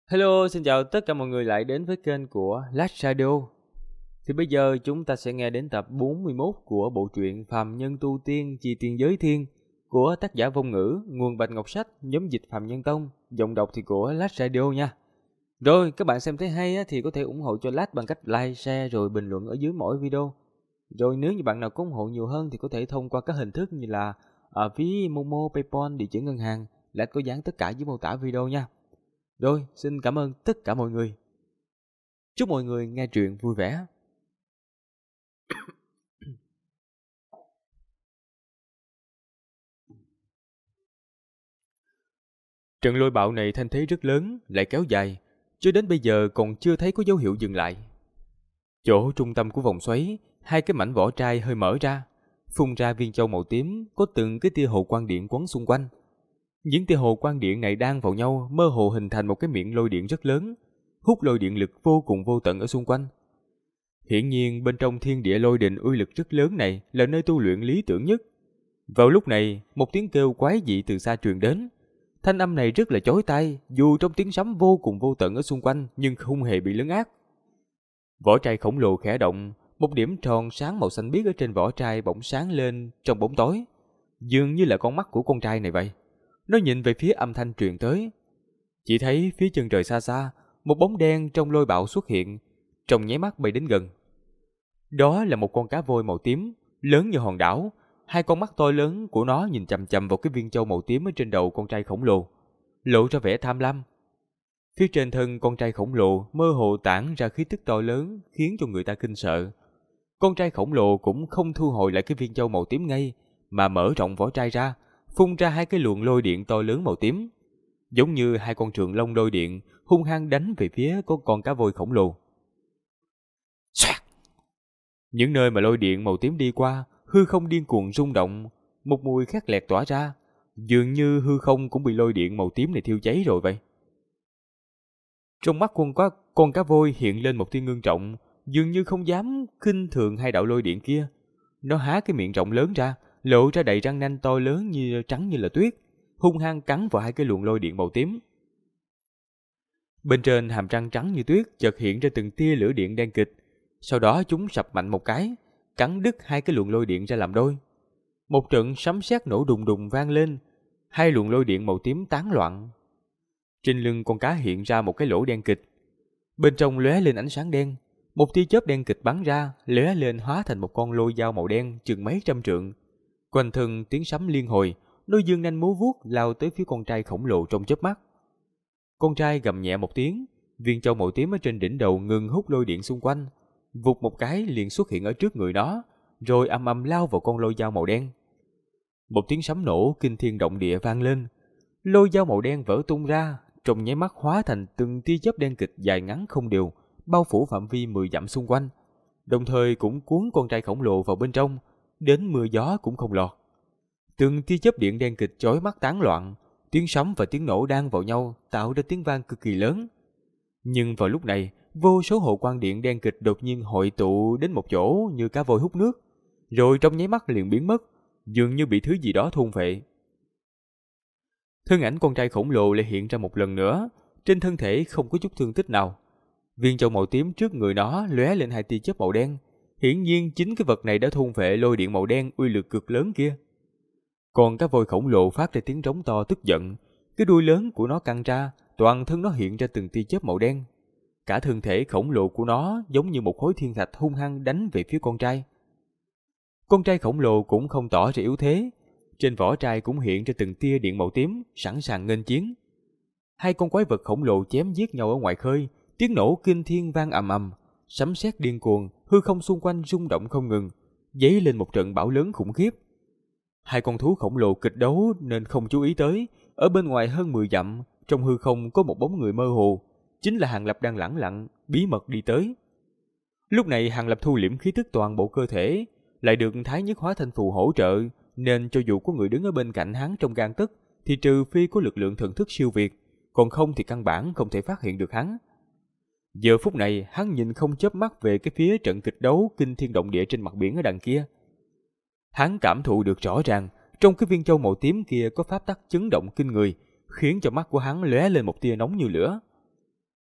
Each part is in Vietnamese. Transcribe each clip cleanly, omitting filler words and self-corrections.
Hello, xin chào tất cả mọi người lại đến với kênh của Last Shadow. Thì bây giờ chúng ta sẽ nghe đến tập 41 của bộ truyện Phàm Nhân Tu Tiên Chi Tiên Giới Thiên của tác giả Vong Ngữ, nguồn Bạch Ngọc Sách, nhóm dịch Phạm Nhân Tông, giọng đọc thì của Last Shadow nha. Rồi, các bạn xem thấy hay thì có thể ủng hộ cho Last bằng cách like, share rồi bình luận ở dưới mỗi video. Rồi nếu như bạn nào có ủng hộ nhiều hơn thì có thể thông qua các hình thức như là ví Momo, PayPal, địa chỉ ngân hàng. Last có dán tất cả dưới mô tả video nha. Rồi, xin cảm ơn tất cả mọi người. Chúc mọi người nghe truyện vui vẻ. Trận lôi bạo này thanh thế rất lớn, lại kéo dài, cho đến bây giờ còn chưa thấy có dấu hiệu dừng lại. Chỗ trung tâm của vòng xoáy, hai cái mảnh vỏ trai hơi mở ra, phun ra viên châu màu tím, có từng cái tia hồ quang điện quấn xung quanh. Những tia hồ quang điện này đan vào nhau, mơ hồ hình thành một cái miệng lôi điện rất lớn, hút lôi điện lực vô cùng vô tận ở xung quanh. Hiển nhiên bên trong thiên địa lôi đình uy lực rất lớn này là nơi tu luyện lý tưởng nhất. Vào lúc này, một tiếng kêu quái dị từ xa truyền đến. Thanh âm này rất là chói tai, dù trong tiếng sấm vô cùng vô tận ở xung quanh nhưng không hề bị lấn át. Vỏ trai khổng lồ khẽ động, một điểm tròn sáng màu xanh biếc ở trên vỏ trai bỗng sáng lên trong bóng tối, dường như là con mắt của con trai này vậy. Nó nhìn về phía âm thanh truyền tới. Chỉ thấy phía chân trời xa xa, một bóng đen trong lôi bạo xuất hiện, trong nháy mắt bay đến gần. Đó là một con cá voi màu tím, lớn như hòn đảo. Hai con mắt to lớn của nó nhìn chằm chằm vào cái viên châu màu tím ở trên đầu con trai khổng lồ, lộ ra vẻ tham lam. Phía trên thân con trai khổng lồ mơ hồ tản ra khí tức to lớn khiến cho người ta kinh sợ. Con trai khổng lồ cũng không thu hồi lại cái viên châu màu tím ngay, mà mở rộng vỏ trai ra, phun ra hai cái luồng lôi điện to lớn màu tím, giống như hai con trường long lôi điện hung hăng đánh về phía của con cá voi khổng lồ. Xoạt! Những nơi mà lôi điện màu tím đi qua, hư không điên cuồng rung động, một mùi khét lẹt tỏa ra, dường như hư không cũng bị lôi điện màu tím này thiêu cháy rồi vậy. Trong mắt con cá voi hiện lên một tia ngưng trọng, dường như không dám khinh thường hai đạo lôi điện kia. Nó há cái miệng rộng lớn ra, lộ ra đầy răng nanh to lớn như trắng như là tuyết, hung hăng cắn vào hai cái luồng lôi điện màu tím. Bên trên hàm răng trắng như tuyết chợt hiện ra từng tia lửa điện đen kịt, sau đó chúng sập mạnh một cái, cắn đứt hai cái luồng lôi điện ra làm đôi. Một trận sấm sét nổ đùng đùng vang lên, hai luồng lôi điện màu tím tán loạn. Trên lưng con cá hiện ra một cái lỗ đen kịch, bên trong lóe lên ánh sáng đen, một tia chớp đen kịch bắn ra, lóe lên hóa thành một con lôi dao màu đen chừng mấy trăm trượng. Quanh thân tiếng sấm liên hồi, nó dương nanh múa vuốt lao tới phía con trai khổng lồ trong chớp mắt. Con trai gầm nhẹ một tiếng, viên châu màu tím ở trên đỉnh đầu ngừng hút lôi điện xung quanh, vụt một cái liền xuất hiện ở trước người nó, rồi ầm ầm lao vào con lôi dao màu đen. Một tiếng sấm nổ kinh thiên động địa vang lên, lôi dao màu đen vỡ tung ra, trong nháy mắt hóa thành từng tia chớp đen kịch dài ngắn không đều, bao phủ phạm vi 10 dặm xung quanh, đồng thời cũng cuốn con trai khổng lồ vào bên trong, đến mưa gió cũng không lọt. Từng tia chớp điện đen kịch chói mắt tán loạn, tiếng sấm và tiếng nổ đan vào nhau tạo ra tiếng vang cực kỳ lớn. Nhưng vào lúc này, vô số hồ quang điện đen kịch đột nhiên hội tụ đến một chỗ như cá voi hút nước, rồi trong nháy mắt liền biến mất, dường như bị thứ gì đó thôn phệ. Thân ảnh con trai khổng lồ lại hiện ra một lần nữa, trên thân thể không có chút thương tích nào. Viên châu màu tím trước người nó lóe lên hai tia chớp màu đen, hiển nhiên chính cái vật này đã thôn phệ lôi điện màu đen uy lực cực lớn kia. Còn cá voi khổng lồ phát ra tiếng rống to tức giận, cái đuôi lớn của nó căng ra, toàn thân nó hiện ra từng tia chớp màu đen. Cả thân thể khổng lồ của nó giống như một khối thiên thạch hung hăng đánh về phía con trai. Con trai khổng lồ cũng không tỏ ra yếu thế, trên vỏ trai cũng hiện ra từng tia điện màu tím, sẵn sàng nghênh chiến. Hai con quái vật khổng lồ chém giết nhau ở ngoài khơi, tiếng nổ kinh thiên vang ầm ầm, sấm sét điên cuồng, hư không xung quanh rung động không ngừng, dấy lên một trận bão lớn khủng khiếp. Hai con thú khổng lồ kịch đấu nên không chú ý tới, ở bên ngoài hơn 10 dặm, trong hư không có một bóng người mơ hồ, chính là Hàng Lập đang lẳng lặng, bí mật đi tới. Lúc này Hàng Lập thu liễm khí tức toàn bộ cơ thể, lại được Thái Nhất Hóa Thanh Phù hỗ trợ, nên cho dù có người đứng ở bên cạnh hắn trong gang tấc, thì trừ phi có lực lượng thần thức siêu việt, còn không thì căn bản không thể phát hiện được hắn. Giờ phút này, hắn nhìn không chớp mắt về cái phía trận kịch đấu kinh thiên động địa trên mặt biển ở đằng kia. Hắn cảm thụ được rõ ràng, trong cái viên châu màu tím kia có pháp tắc chấn động kinh người, khiến cho mắt của hắn lóe lên một tia nóng như lửa.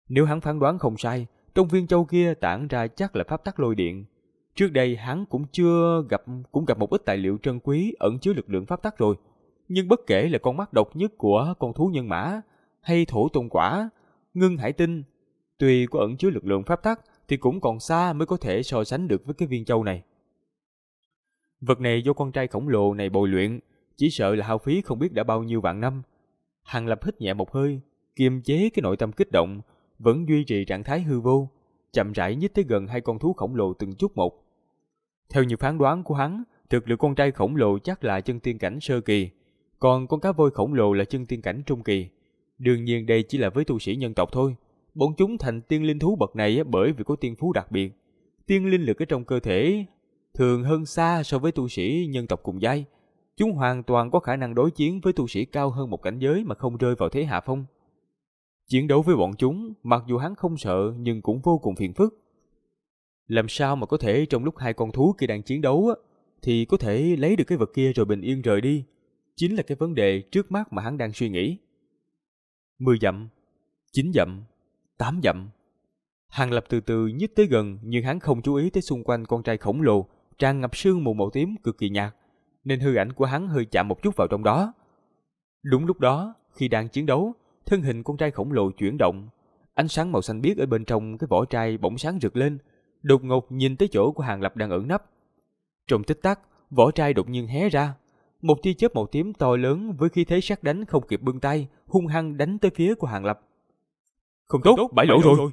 Nếu hắn phán đoán không sai, trong viên châu kia tản ra chắc là pháp tắc lôi điện. Trước đây hắn cũng gặp một ít tài liệu trân quý ẩn chứa lực lượng pháp tắc rồi. Nhưng bất kể là con mắt độc nhất của con thú nhân mã, hay thổ tôn quả, ngưng hải tinh, tuy có ẩn chứa lực lượng pháp tắc thì cũng còn xa mới có thể so sánh được với cái viên châu này. Vật này do con trai khổng lồ này bồi luyện, chỉ sợ là hao phí không biết đã bao nhiêu vạn năm. Hàng Lập hít nhẹ một hơi, kiềm chế cái nội tâm kích động, vẫn duy trì trạng thái hư vô, chậm rãi nhích tới gần hai con thú khổng lồ từng chút một. Theo như phán đoán của hắn, thực lực con trai khổng lồ chắc là chân tiên cảnh sơ kỳ, còn con cá voi khổng lồ là chân tiên cảnh trung kỳ. Đương nhiên đây chỉ là với tu sĩ nhân tộc thôi. Bọn chúng thành tiên linh thú bậc này bởi vì có tiên phú đặc biệt. Tiên linh lực ở trong cơ thể thường hơn xa so với tu sĩ nhân tộc cùng giai. Chúng hoàn toàn có khả năng đối chiến với tu sĩ cao hơn một cảnh giới mà không rơi vào thế hạ phong. Chiến đấu với bọn chúng, mặc dù hắn không sợ nhưng cũng vô cùng phiền phức. Làm sao mà có thể trong lúc hai con thú kia đang chiến đấu thì có thể lấy được cái vật kia rồi bình yên rời đi? Chính là cái vấn đề trước mắt mà hắn đang suy nghĩ. 10 dặm, 9 dặm, 8 dặm. Hàng Lập từ từ nhích tới gần, nhưng hắn không chú ý tới xung quanh con trai khổng lồ tràn ngập sương mù màu tím cực kỳ nhạt, nên hư ảnh của hắn hơi chạm một chút vào trong đó. Đúng lúc đó, khi đang chiến đấu, thân hình con trai khổng lồ chuyển động, ánh sáng màu xanh biếc ở bên trong cái vỏ trai bỗng sáng rực lên, đột ngột nhìn tới chỗ của Hàng Lập đang ẩn nấp. Trong tích tắc, vỏ trai đột nhiên hé ra, một tia chớp màu tím to lớn với khí thế sát đánh không kịp bưng tay, hung hăng đánh tới phía của Hàng Lập. Không tốt, bại lộ rồi.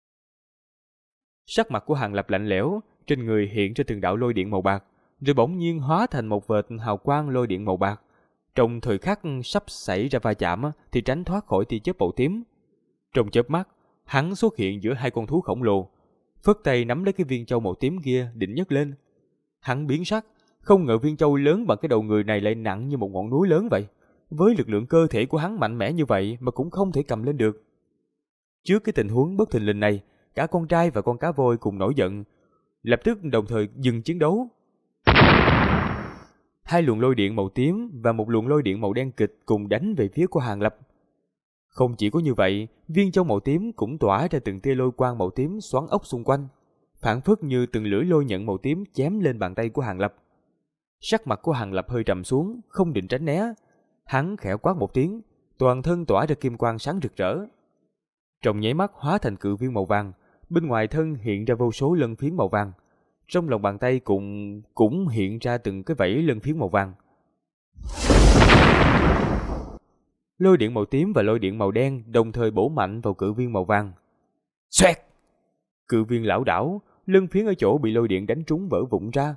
Sắc mặt của Hàng Lập lạnh lẽo, trên người hiện ra từng đạo lôi điện màu bạc, rồi bỗng nhiên hóa thành một vệt hào quang lôi điện màu bạc. Trong thời khắc sắp xảy ra va chạm thì tránh thoát khỏi tia chớp màu tím. Trong chớp mắt, hắn xuất hiện giữa hai con thú khổng lồ, phất tay nắm lấy cái viên châu màu tím kia định nhấc lên. Hắn biến sắc, không ngờ viên châu lớn bằng cái đầu người này lại nặng như một ngọn núi lớn vậy. Với lực lượng cơ thể của hắn mạnh mẽ như vậy mà cũng không thể cầm lên được. Trước cái tình huống bất thình lình này, cả con trai và con cá voi cùng nổi giận, lập tức đồng thời dừng chiến đấu. Hai luồng lôi điện màu tím và một luồng lôi điện màu đen kịch cùng đánh về phía của Hàng Lập. Không chỉ có như vậy, viên châu màu tím cũng tỏa ra từng tia lôi quang màu tím xoắn ốc xung quanh, phảng phất như từng lưỡi lôi nhận màu tím chém lên bàn tay của Hàng Lập. Sắc mặt của Hàng Lập hơi trầm xuống, không định tránh né. Hắn khẽ quát một tiếng, toàn thân tỏa ra kim quang sáng rực rỡ. Trong nháy mắt hóa thành cự viên màu vàng, bên ngoài thân hiện ra vô số lân phiến màu vàng. Trong lòng bàn tay cũng hiện ra từng cái vảy lân phiến màu vàng. Lôi điện màu tím và lôi điện màu đen đồng thời bổ mạnh vào cự viên màu vàng. Xoẹt! Cự viên lảo đảo, lân phiến ở chỗ bị lôi điện đánh trúng vỡ vụn ra.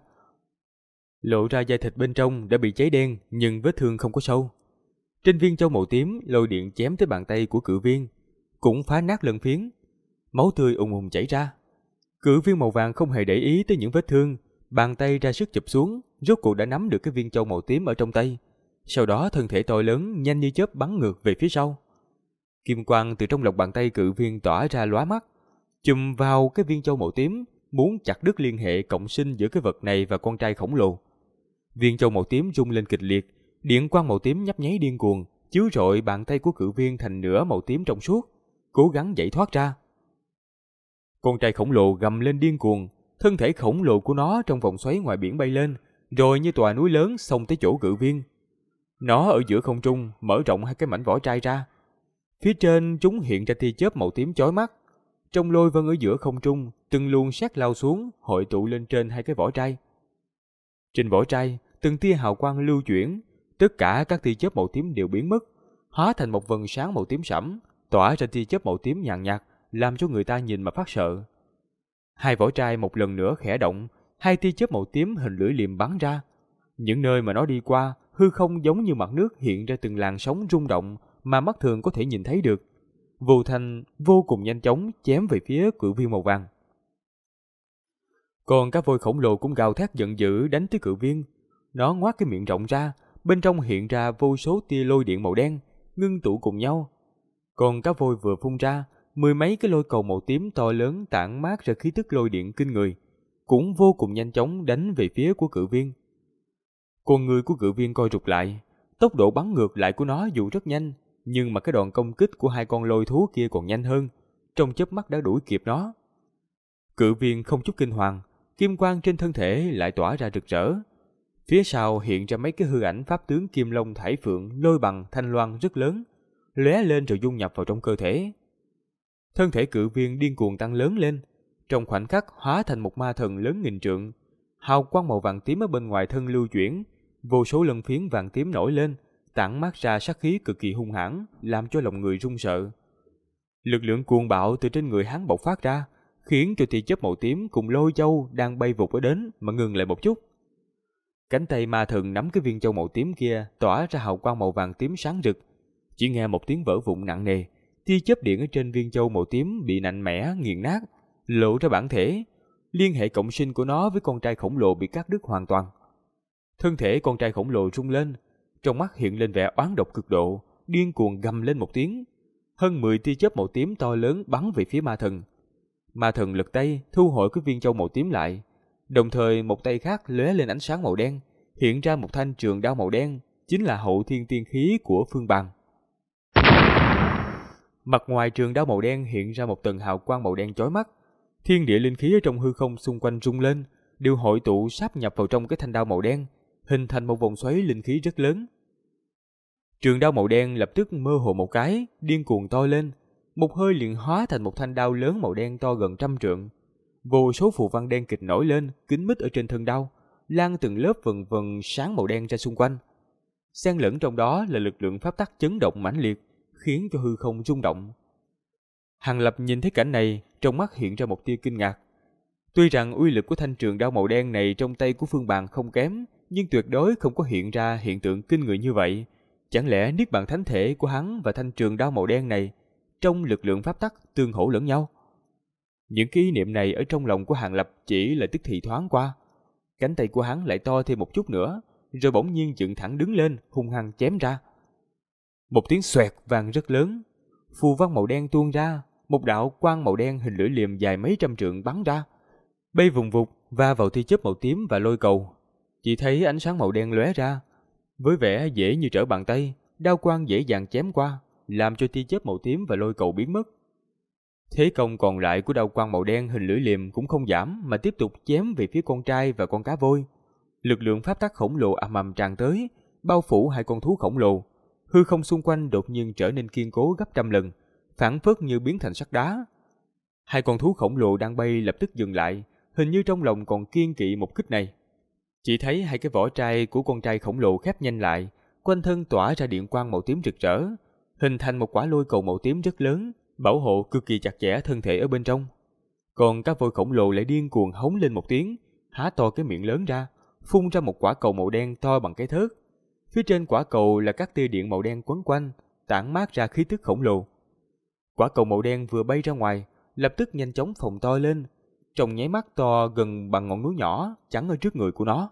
Lộ ra da thịt bên trong đã bị cháy đen, nhưng vết thương không có sâu. Trên viên châu màu tím, lôi điện chém tới bàn tay của cự viên, cũng phá nát lân phiến. Máu tươi ùn ùn chảy ra. Cự viên màu vàng không hề để ý tới những vết thương, bàn tay ra sức chụp xuống, rốt cuộc đã nắm được cái viên châu màu tím ở trong tay. Sau đó thân thể to lớn nhanh như chớp bắn ngược về phía sau. Kim quang từ trong lòng bàn tay cự viên tỏa ra lóa mắt, chùm vào cái viên châu màu tím, muốn chặt đứt liên hệ cộng sinh giữa cái vật này và con trai khổng lồ. Viên châu màu tím rung lên kịch liệt, điện quang màu tím nhấp nháy điên cuồng, chiếu rọi bàn tay của cự viên thành nửa màu tím trong suốt, cố gắng giải thoát ra. Con trai khổng lồ gầm lên điên cuồng, thân thể khổng lồ của nó trong vòng xoáy ngoài biển bay lên, rồi như tòa núi lớn xông tới chỗ cự viên. Nó ở giữa không trung mở rộng hai cái mảnh vỏ trai ra. Phía trên chúng hiện ra tia chớp màu tím chói mắt. Trong lôi vân ở giữa không trung, từng luồng sét lao xuống, hội tụ lên trên hai cái vỏ trai. Trên vỏ trai, từng tia hào quang lưu chuyển, tất cả các tia chớp màu tím đều biến mất, hóa thành một vầng sáng màu tím sẫm, tỏa ra tia chớp màu tím nhàn nhạt, làm cho người ta nhìn mà phát sợ. Hai vỏ trai một lần nữa khẽ động, hai tia chớp màu tím hình lưỡi liềm bắn ra. Những nơi mà nó đi qua, hư không giống như mặt nước hiện ra từng làn sóng rung động mà mắt thường có thể nhìn thấy được. Vô thanh vô cùng nhanh chóng chém về phía cự viên màu vàng. Còn cá voi khổng lồ cũng gào thét giận dữ đánh tới cự viên. Nó ngoác cái miệng rộng ra, bên trong hiện ra vô số tia lôi điện màu đen ngưng tụ cùng nhau. Còn cá voi vừa phun ra, mười mấy cái lôi cầu màu tím to lớn tản mát ra khí tức lôi điện kinh người, cũng vô cùng nhanh chóng đánh về phía của cự viên. Con người của cự viên co rụt lại, tốc độ bắn ngược lại của nó dù rất nhanh, nhưng mà cái đòn công kích của hai con lôi thú kia còn nhanh hơn, trong chớp mắt đã đuổi kịp nó. Cự viên không chút kinh hoàng, kim quang trên thân thể lại tỏa ra rực rỡ. Phía sau hiện ra mấy cái hư ảnh pháp tướng Kim Long, Thải Phượng, Lôi Bằng, Thanh Loan rất lớn, lóe lên rồi dung nhập vào trong cơ thể. Thân thể cự viên điên cuồng tăng lớn lên, trong khoảnh khắc hóa thành một ma thần lớn nghìn trượng. Hào quang màu vàng tím ở bên ngoài thân lưu chuyển, vô số lân phiến vàng tím nổi lên, tản mát ra sát khí cực kỳ hung hãn, làm cho lòng người run sợ. Lực lượng cuồng bạo từ trên người hắn bộc phát ra, khiến cho tia chớp màu tím cùng Lôi Châu đang bay vụt ở đến mà ngừng lại một chút. Cánh tay ma thần nắm cái viên châu màu tím kia tỏa ra hào quang màu vàng tím sáng rực. Chỉ nghe một tiếng vỡ vụn nặng nề, tia chớp điện ở trên viên châu màu tím bị mạnh mẽ nghiền nát, lộ ra bản thể. Liên hệ cộng sinh của nó với con trai khổng lồ bị cắt đứt hoàn toàn. Thân thể con trai khổng lồ rung lên, trong mắt hiện lên vẻ oán độc cực độ, điên cuồng gầm lên một tiếng. Hơn 10 tia chớp màu tím to lớn bắn về phía ma thần. Ma thần lật tay thu hồi cái viên châu màu tím lại, đồng thời một tay khác lóe lên ánh sáng màu đen, hiện ra một thanh trường đao màu đen, chính là hậu thiên tiên khí của Phương Bằng. Mặt ngoài trường đao màu đen hiện ra một tầng hào quang màu đen chói mắt, thiên địa linh khí ở trong hư không xung quanh rung lên, đều hội tụ sáp nhập vào trong cái thanh đao màu đen, hình thành một vòng xoáy linh khí rất lớn. Trường đao màu đen lập tức mơ hồ một cái, điên cuồng to lên, một hơi liền hóa thành một thanh đao lớn màu đen to gần 100 trượng. Vô số phù văn đen kịt nổi lên, kín mít ở trên thân đao, lan từng lớp vần vần sáng màu đen ra xung quanh. Xen lẫn trong đó là lực lượng pháp tắc chấn động mãnh liệt, khiến cho hư không rung động. Hàng Lập nhìn thấy cảnh này, trong mắt hiện ra một tia kinh ngạc. Tuy rằng uy lực của thanh trường đao màu đen này trong tay của Phương Bàn không kém, nhưng tuyệt đối không có hiện ra hiện tượng kinh người như vậy. Chẳng lẽ niết bàn thánh thể của hắn và thanh trường đao màu đen này trong lực lượng pháp tắc tương hỗ lẫn nhau? Những cái ý niệm này ở trong lòng của Hàng Lập chỉ là tức thì thoáng qua. Cánh tay của hắn lại to thêm một chút nữa, rồi bỗng nhiên dựng thẳng đứng lên, hung hăng chém ra. Một tiếng xoẹt vang rất lớn, phù văn màu đen tuôn ra, một đạo quang màu đen hình lưỡi liềm dài mấy trăm trượng bắn ra, bay vùng vụt va vào tia chớp màu tím và lôi cầu. Chỉ thấy ánh sáng màu đen lóe ra, với vẻ dễ như trở bàn tay, đao quang dễ dàng chém qua, làm cho tia chớp màu tím và lôi cầu biến mất. Thế công còn lại của đao quang màu đen hình lưỡi liềm cũng không giảm mà tiếp tục chém về phía con trai và con cá voi. Lực lượng pháp tắc khổng lồ ầm ầm tràn tới, bao phủ hai con thú khổng lồ. Hư không xung quanh đột nhiên trở nên kiên cố gấp 100 lần, phảng phất như biến thành sắt đá. Hai con thú khổng lồ đang bay lập tức dừng lại, hình như trong lòng còn kiên kỵ một kích này. Chỉ thấy hai cái vỏ trai của con trai khổng lồ khép nhanh lại, quanh thân tỏa ra điện quang màu tím rực rỡ, hình thành một quả lôi cầu màu tím rất lớn, bảo hộ cực kỳ chặt chẽ thân thể ở bên trong. Còn cá voi khổng lồ lại điên cuồng hống lên một tiếng, há to cái miệng lớn ra, phun ra một quả cầu màu đen to bằng cái thớt. Phía trên quả cầu là các tia điện màu đen quấn quanh, tản mát ra khí tức khổng lồ. Quả cầu màu đen vừa bay ra ngoài, lập tức nhanh chóng phồng to lên, trong nháy mắt to gần bằng ngọn núi nhỏ chắn ở trước người của nó.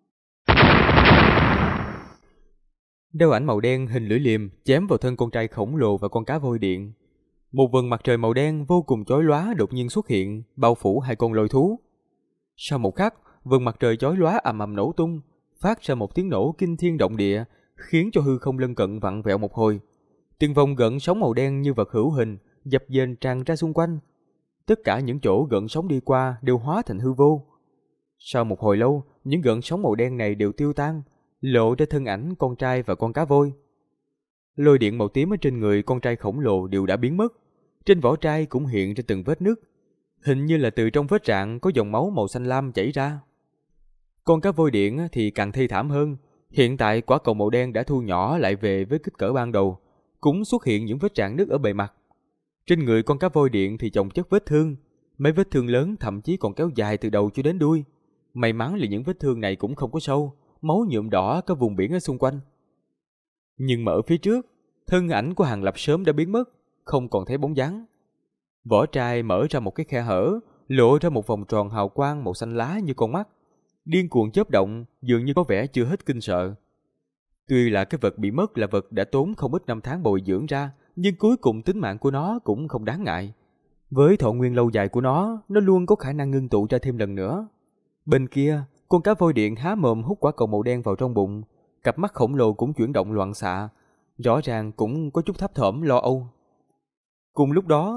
Đao ảnh màu đen hình lưỡi liềm chém vào thân con trai khổng lồ và con cá voi điện. Một vầng mặt trời màu đen vô cùng chói lóa đột nhiên xuất hiện, bao phủ hai con lôi thú. Sau một khắc, vầng mặt trời chói lóa ầm ầm nổ tung, phát ra một tiếng nổ kinh thiên động địa, khiến cho hư không lân cận vặn vẹo một hồi. Từng vòng gợn sóng màu đen như vật hữu hình dập dềnh tràn ra xung quanh. Tất cả những chỗ gợn sóng đi qua đều hóa thành hư vô. Sau một hồi lâu, những gợn sóng màu đen này đều tiêu tan, lộ ra thân ảnh con trai và con cá voi. Lôi điện màu tím ở trên người con trai khổng lồ đều đã biến mất, trên vỏ trai cũng hiện ra từng vết nứt, hình như là từ trong vết rạn có dòng máu màu xanh lam chảy ra. Con cá voi điện thì càng thê thảm hơn, hiện tại quả cầu màu đen đã thu nhỏ lại về với kích cỡ ban đầu, cũng xuất hiện những vết rạn nứt ở bề mặt. Trên người con cá voi điện thì chồng chất vết thương, mấy vết thương lớn thậm chí còn kéo dài từ đầu cho đến đuôi. May mắn là những vết thương này cũng không có sâu, máu nhuộm đỏ các vùng biển ở xung quanh. Nhưng mà ở phía trước, thân ảnh của Hàng Lập sớm đã biến mất, không còn thấy bóng dáng. Vỏ trai mở ra một cái khe hở, lộ ra một vòng tròn hào quang màu xanh lá như con mắt, điên cuồng chớp động, dường như có vẻ chưa hết kinh sợ. Tuy là cái vật bị mất là vật đã tốn không ít năm tháng bồi dưỡng ra, nhưng cuối cùng tính mạng của nó cũng không đáng ngại. Với thọ nguyên lâu dài của nó luôn có khả năng ngưng tụ ra thêm lần nữa. Bên kia, con cá voi điện há mồm hút quả cầu màu đen vào trong bụng, cặp mắt khổng lồ cũng chuyển động loạn xạ, rõ ràng cũng có chút thấp thỏm lo âu. Cùng lúc đó,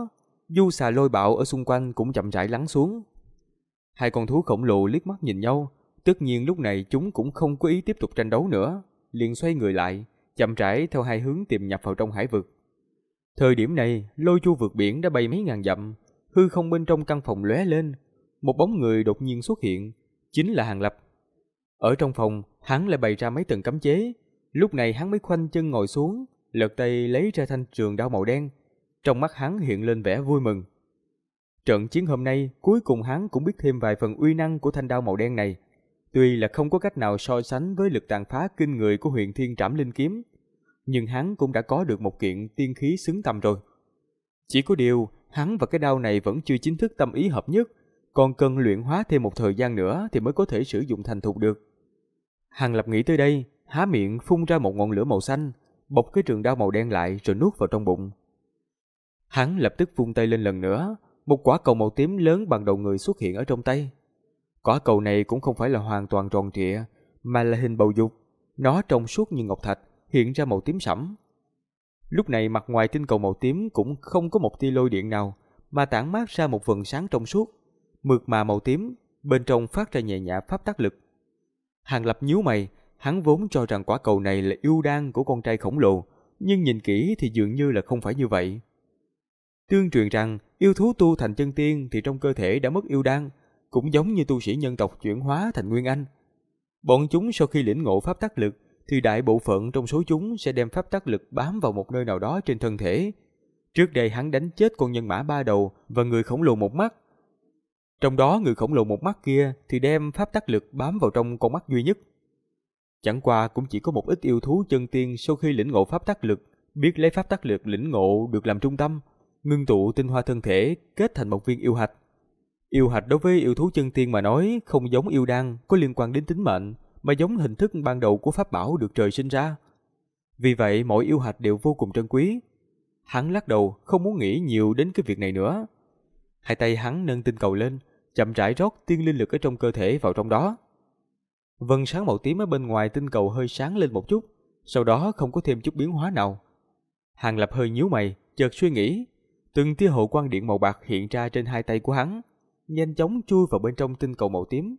Du xà lôi bạo ở xung quanh cũng chậm rãi lắng xuống. Hai con thú khổng lồ liếc mắt nhìn nhau, tất nhiên lúc này chúng cũng không có ý tiếp tục tranh đấu nữa, liền xoay người lại, chậm rãi theo hai hướng tìm nhập vào trong hải vực. Thời điểm này, lôi chu vượt biển đã bay mấy ngàn dặm, hư không bên trong căn phòng lóe lên, một bóng người đột nhiên xuất hiện, chính là Hàn Lập. Ở trong phòng, hắn lại bày ra mấy tầng cấm chế, lúc này hắn mới khoanh chân ngồi xuống, lật tay lấy ra thanh trường đao màu đen, trong mắt hắn hiện lên vẻ vui mừng. Trận chiến hôm nay, cuối cùng hắn cũng biết thêm vài phần uy năng của thanh đao màu đen này, tuy là không có cách nào so sánh với lực tàn phá kinh người của Huyền Thiên Trảm Linh kiếm, nhưng hắn cũng đã có được một kiện tiên khí xứng tầm rồi. Chỉ có điều, hắn và cái đao này vẫn chưa chính thức tâm ý hợp nhất, còn cần luyện hóa thêm một thời gian nữa thì mới có thể sử dụng thành thục được. Hàn Lập nghĩ tới đây, há miệng phun ra một ngọn lửa màu xanh, bọc cái trường đao màu đen lại rồi nuốt vào trong bụng. Hắn lập tức vung tay lên lần nữa, một quả cầu màu tím lớn bằng đầu người xuất hiện ở trong tay. Quả cầu này cũng không phải là hoàn toàn tròn trịa, mà là hình bầu dục, nó trong suốt như ngọc thạch, hiện ra màu tím sẫm. Lúc này mặt ngoài tinh cầu màu tím cũng không có một tia lôi điện nào, mà tản mát ra một vầng sáng trong suốt, mượt mà màu tím, bên trong phát ra nhẹ nhẹ pháp tắc lực. Hàn Lập nhíu mày, hắn vốn cho rằng quả cầu này là yêu đan của con trai khổng lồ, nhưng nhìn kỹ thì dường như là không phải như vậy. Tương truyền rằng yêu thú tu thành chân tiên thì trong cơ thể đã mất yêu đan, cũng giống như tu sĩ nhân tộc chuyển hóa thành nguyên anh. Bọn chúng sau khi lĩnh ngộ pháp tắc lực thì đại bộ phận trong số chúng sẽ đem pháp tắc lực bám vào một nơi nào đó trên thân thể. Trước đây hắn đánh chết con nhân mã ba đầu và người khổng lồ một mắt. Trong đó người khổng lồ một mắt kia thì đem pháp tắc lực bám vào trong con mắt duy nhất. Chẳng qua cũng chỉ có một ít yêu thú chân tiên sau khi lĩnh ngộ pháp tắc lực, biết lấy pháp tắc lực lĩnh ngộ được làm trung tâm, ngưng tụ tinh hoa thân thể kết thành một viên yêu hạch. Yêu hạch đối với yêu thú chân tiên mà nói không giống yêu đan có liên quan đến tính mệnh, mà giống hình thức ban đầu của pháp bảo được trời sinh ra. Vì vậy mỗi yêu hạch đều vô cùng trân quý. Hắn lắc đầu không muốn nghĩ nhiều đến cái việc này nữa. Hai tay hắn nâng tinh cầu lên, chậm rãi rót tiên linh lực ở trong cơ thể vào trong đó. Vầng sáng màu tím ở bên ngoài tinh cầu hơi sáng lên một chút, sau đó không có thêm chút biến hóa nào. Hàn Lập hơi nhíu mày, chợt suy nghĩ, từng tia hộ quang điện màu bạc hiện ra trên hai tay của hắn, nhanh chóng chui vào bên trong tinh cầu màu tím.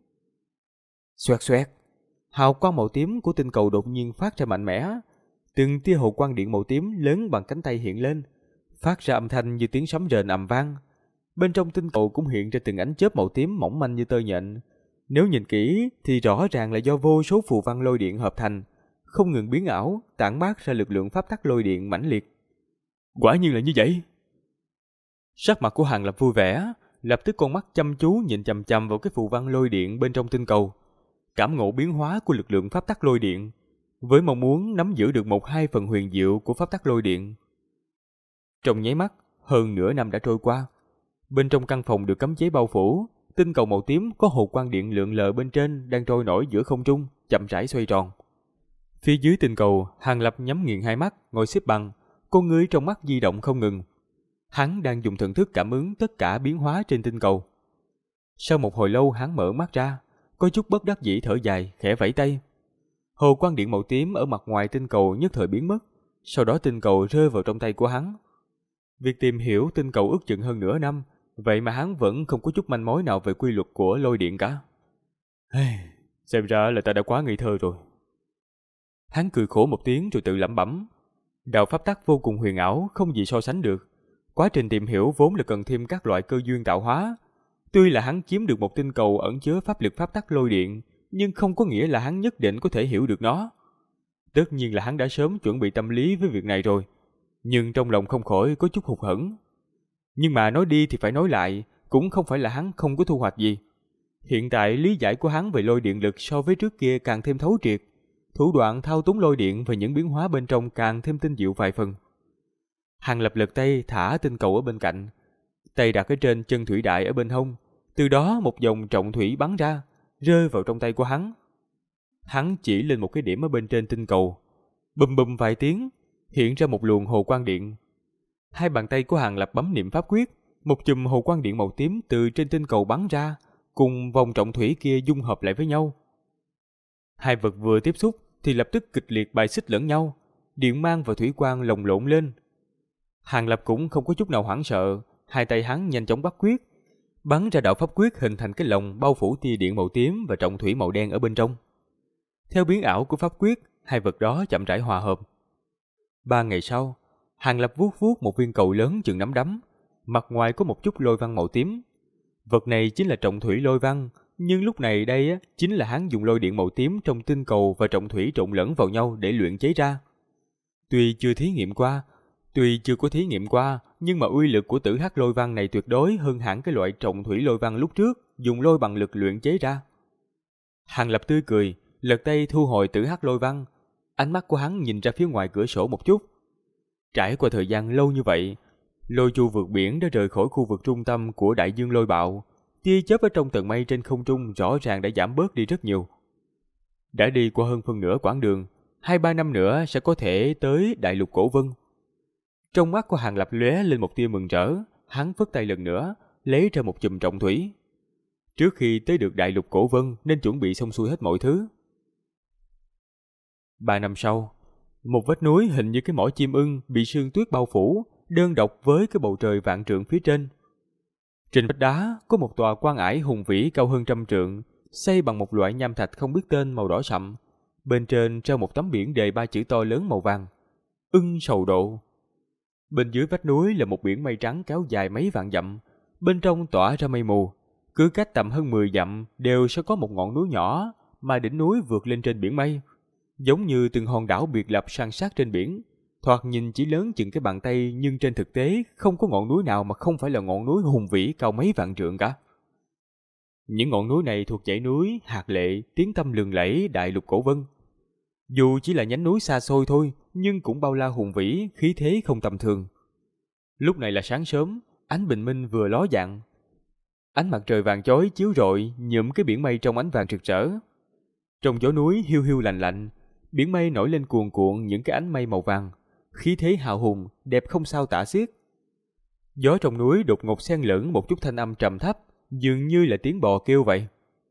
Xoẹt xoẹt, hào quang màu tím của tinh cầu đột nhiên phát ra mạnh mẽ, từng tia hộ quang điện màu tím lớn bằng cánh tay hiện lên, phát ra âm thanh như tiếng sấm rền ầm vang. Bên trong tinh cầu cũng hiện ra từng ánh chớp màu tím mỏng manh như tơ nhện. Nếu nhìn kỹ thì rõ ràng là do vô số phù văn lôi điện hợp thành, không ngừng biến ảo, tản mát ra lực lượng pháp tắc lôi điện mãnh liệt. Quả nhiên là như vậy. Sắc mặt của Hàn Lập vui vẻ, lập tức con mắt chăm chú nhìn chằm chằm vào cái phù văn lôi điện bên trong tinh cầu, cảm ngộ biến hóa của lực lượng pháp tắc lôi điện, với mong muốn nắm giữ được 1-2 phần huyền diệu của pháp tắc lôi điện. Trong nháy mắt, hơn nửa năm đã trôi qua. Bên trong căn phòng được cấm chế bao phủ, tinh cầu màu tím có hồ quang điện lượn lờ bên trên đang trôi nổi giữa không trung, chậm rãi xoay tròn. Phía dưới tinh cầu, Hàn Lập nhắm nghiền hai mắt, ngồi xếp bằng, con ngươi trong mắt di động không ngừng. Hắn đang dùng thần thức cảm ứng tất cả biến hóa trên tinh cầu. Sau một hồi lâu hắn mở mắt ra, có chút bất đắc dĩ thở dài, khẽ vẫy tay. Hồ quang điện màu tím ở mặt ngoài tinh cầu nhất thời biến mất, sau đó tinh cầu rơi vào trong tay của hắn. Việc tìm hiểu tinh cầu ước chừng hơn nửa năm, vậy mà hắn vẫn không có chút manh mối nào về quy luật của lôi điện cả. Xem ra là ta đã quá ngây thơ rồi. Hắn cười khổ một tiếng rồi tự lẩm bẩm. Đạo pháp tắc vô cùng huyền ảo, không gì so sánh được. Quá trình tìm hiểu vốn là cần thêm các loại cơ duyên tạo hóa. Tuy là hắn chiếm được một tinh cầu ẩn chứa pháp lực pháp tắc lôi điện, nhưng không có nghĩa là hắn nhất định có thể hiểu được nó. Tất nhiên là hắn đã sớm chuẩn bị tâm lý với việc này rồi, nhưng trong lòng không khỏi có chút hụt hẫng. Nhưng mà nói đi thì phải nói lại, cũng không phải là hắn không có thu hoạch gì. Hiện tại lý giải của hắn về lôi điện lực so với trước kia càng thêm thấu triệt, thủ đoạn thao túng lôi điện và những biến hóa bên trong càng thêm tinh diệu vài phần. Hàn Lập lật tay thả tinh cầu ở bên cạnh, tay đặt ở trên chân thủy đại ở bên hông, từ đó một dòng trọng thủy bắn ra, rơi vào trong tay của hắn. Hắn chỉ lên một cái điểm ở bên trên tinh cầu, bùm bùm vài tiếng, hiện ra một luồng hồ quang điện. Hai bàn tay của Hàn Lập bấm niệm pháp quyết, một chùm hồ quang điện màu tím từ trên tinh cầu bắn ra, cùng vòng trọng thủy kia dung hợp lại với nhau. Hai vật vừa tiếp xúc thì lập tức kịch liệt bài xích lẫn nhau, điện mang và thủy quang lồng lộn lên. Hàn Lập cũng không có chút nào hoảng sợ, hai tay hắn nhanh chóng bắt quyết, bắn ra đạo pháp quyết hình thành cái lồng bao phủ tia điện màu tím và trọng thủy màu đen ở bên trong. Theo biến ảo của pháp quyết, hai vật đó chậm rãi hòa hợp. 3 ngày sau, Hàng Lập vuốt vuốt một viên cầu lớn chừng nắm đấm, mặt ngoài có một chút lôi văn màu tím. Vật này chính là trọng thủy lôi văn, nhưng lúc này đây chính là hắn dùng lôi điện màu tím trong tinh cầu và trọng thủy trộn lẫn vào nhau để luyện chế ra. Tuy chưa có thí nghiệm qua, nhưng mà uy lực của tử hắc lôi văn này tuyệt đối hơn hẳn cái loại trọng thủy lôi văn lúc trước dùng lôi bằng lực luyện chế ra. Hàng Lập tươi cười, lật tay thu hồi tử hắc lôi văn, ánh mắt của hắn nhìn ra phía ngoài cửa sổ một chút. Trải qua thời gian lâu như vậy, lôi chu vượt biển đã rời khỏi khu vực trung tâm của đại dương lôi bạo, tia chớp ở trong tầng mây trên không trung rõ ràng đã giảm bớt đi rất nhiều. Đã đi qua hơn phân nửa quãng đường, 2-3 năm nữa sẽ có thể tới đại lục Cổ Vân. Trong mắt của Hàng Lập lóe lên một tia mừng rỡ, hắn phất tay lần nữa, lấy ra một chùm trọng thủy. Trước khi tới được đại lục Cổ Vân nên chuẩn bị xong xuôi hết mọi thứ. 3 năm sau, một vách núi hình như cái mỏ chim ưng bị sương tuyết bao phủ, đơn độc với cái bầu trời vạn trượng phía trên. Trên vách đá có một tòa quan ải hùng vĩ cao hơn 100 trượng, xây bằng một loại nham thạch không biết tên màu đỏ sậm. Bên trên treo một tấm biển đề 3 chữ to lớn màu vàng: Ưng Sầu Độ. Bên dưới vách núi là một biển mây trắng kéo dài mấy vạn dặm, bên trong tỏa ra mây mù. Cứ cách tầm hơn 10 dặm đều sẽ có một ngọn núi nhỏ mà đỉnh núi vượt lên trên biển mây, giống như từng hòn đảo biệt lập san sát trên biển. Thoạt nhìn chỉ lớn chừng cái bàn tay, nhưng trên thực tế không có ngọn núi nào mà không phải là ngọn núi hùng vĩ cao mấy vạn trượng cả. Những ngọn núi này thuộc dãy núi Hạt Lệ, tiếng tăm lừng lẫy đại lục Cổ Vân. Dù chỉ là nhánh núi xa xôi thôi, nhưng cũng bao la hùng vĩ, khí thế không tầm thường. Lúc này là sáng sớm, ánh bình minh vừa ló dạng. Ánh mặt trời vàng chói chiếu rọi, nhuộm cái biển mây trong ánh vàng rực rỡ. Trong gió núi hiu hiu lạnh lạnh, biển mây nổi lên cuồn cuộn những cái ánh mây màu vàng, khí thế hào hùng, đẹp không sao tả xiết. Gió trong núi đột ngột xen lẫn một chút thanh âm trầm thấp, dường như là tiếng bò kêu vậy.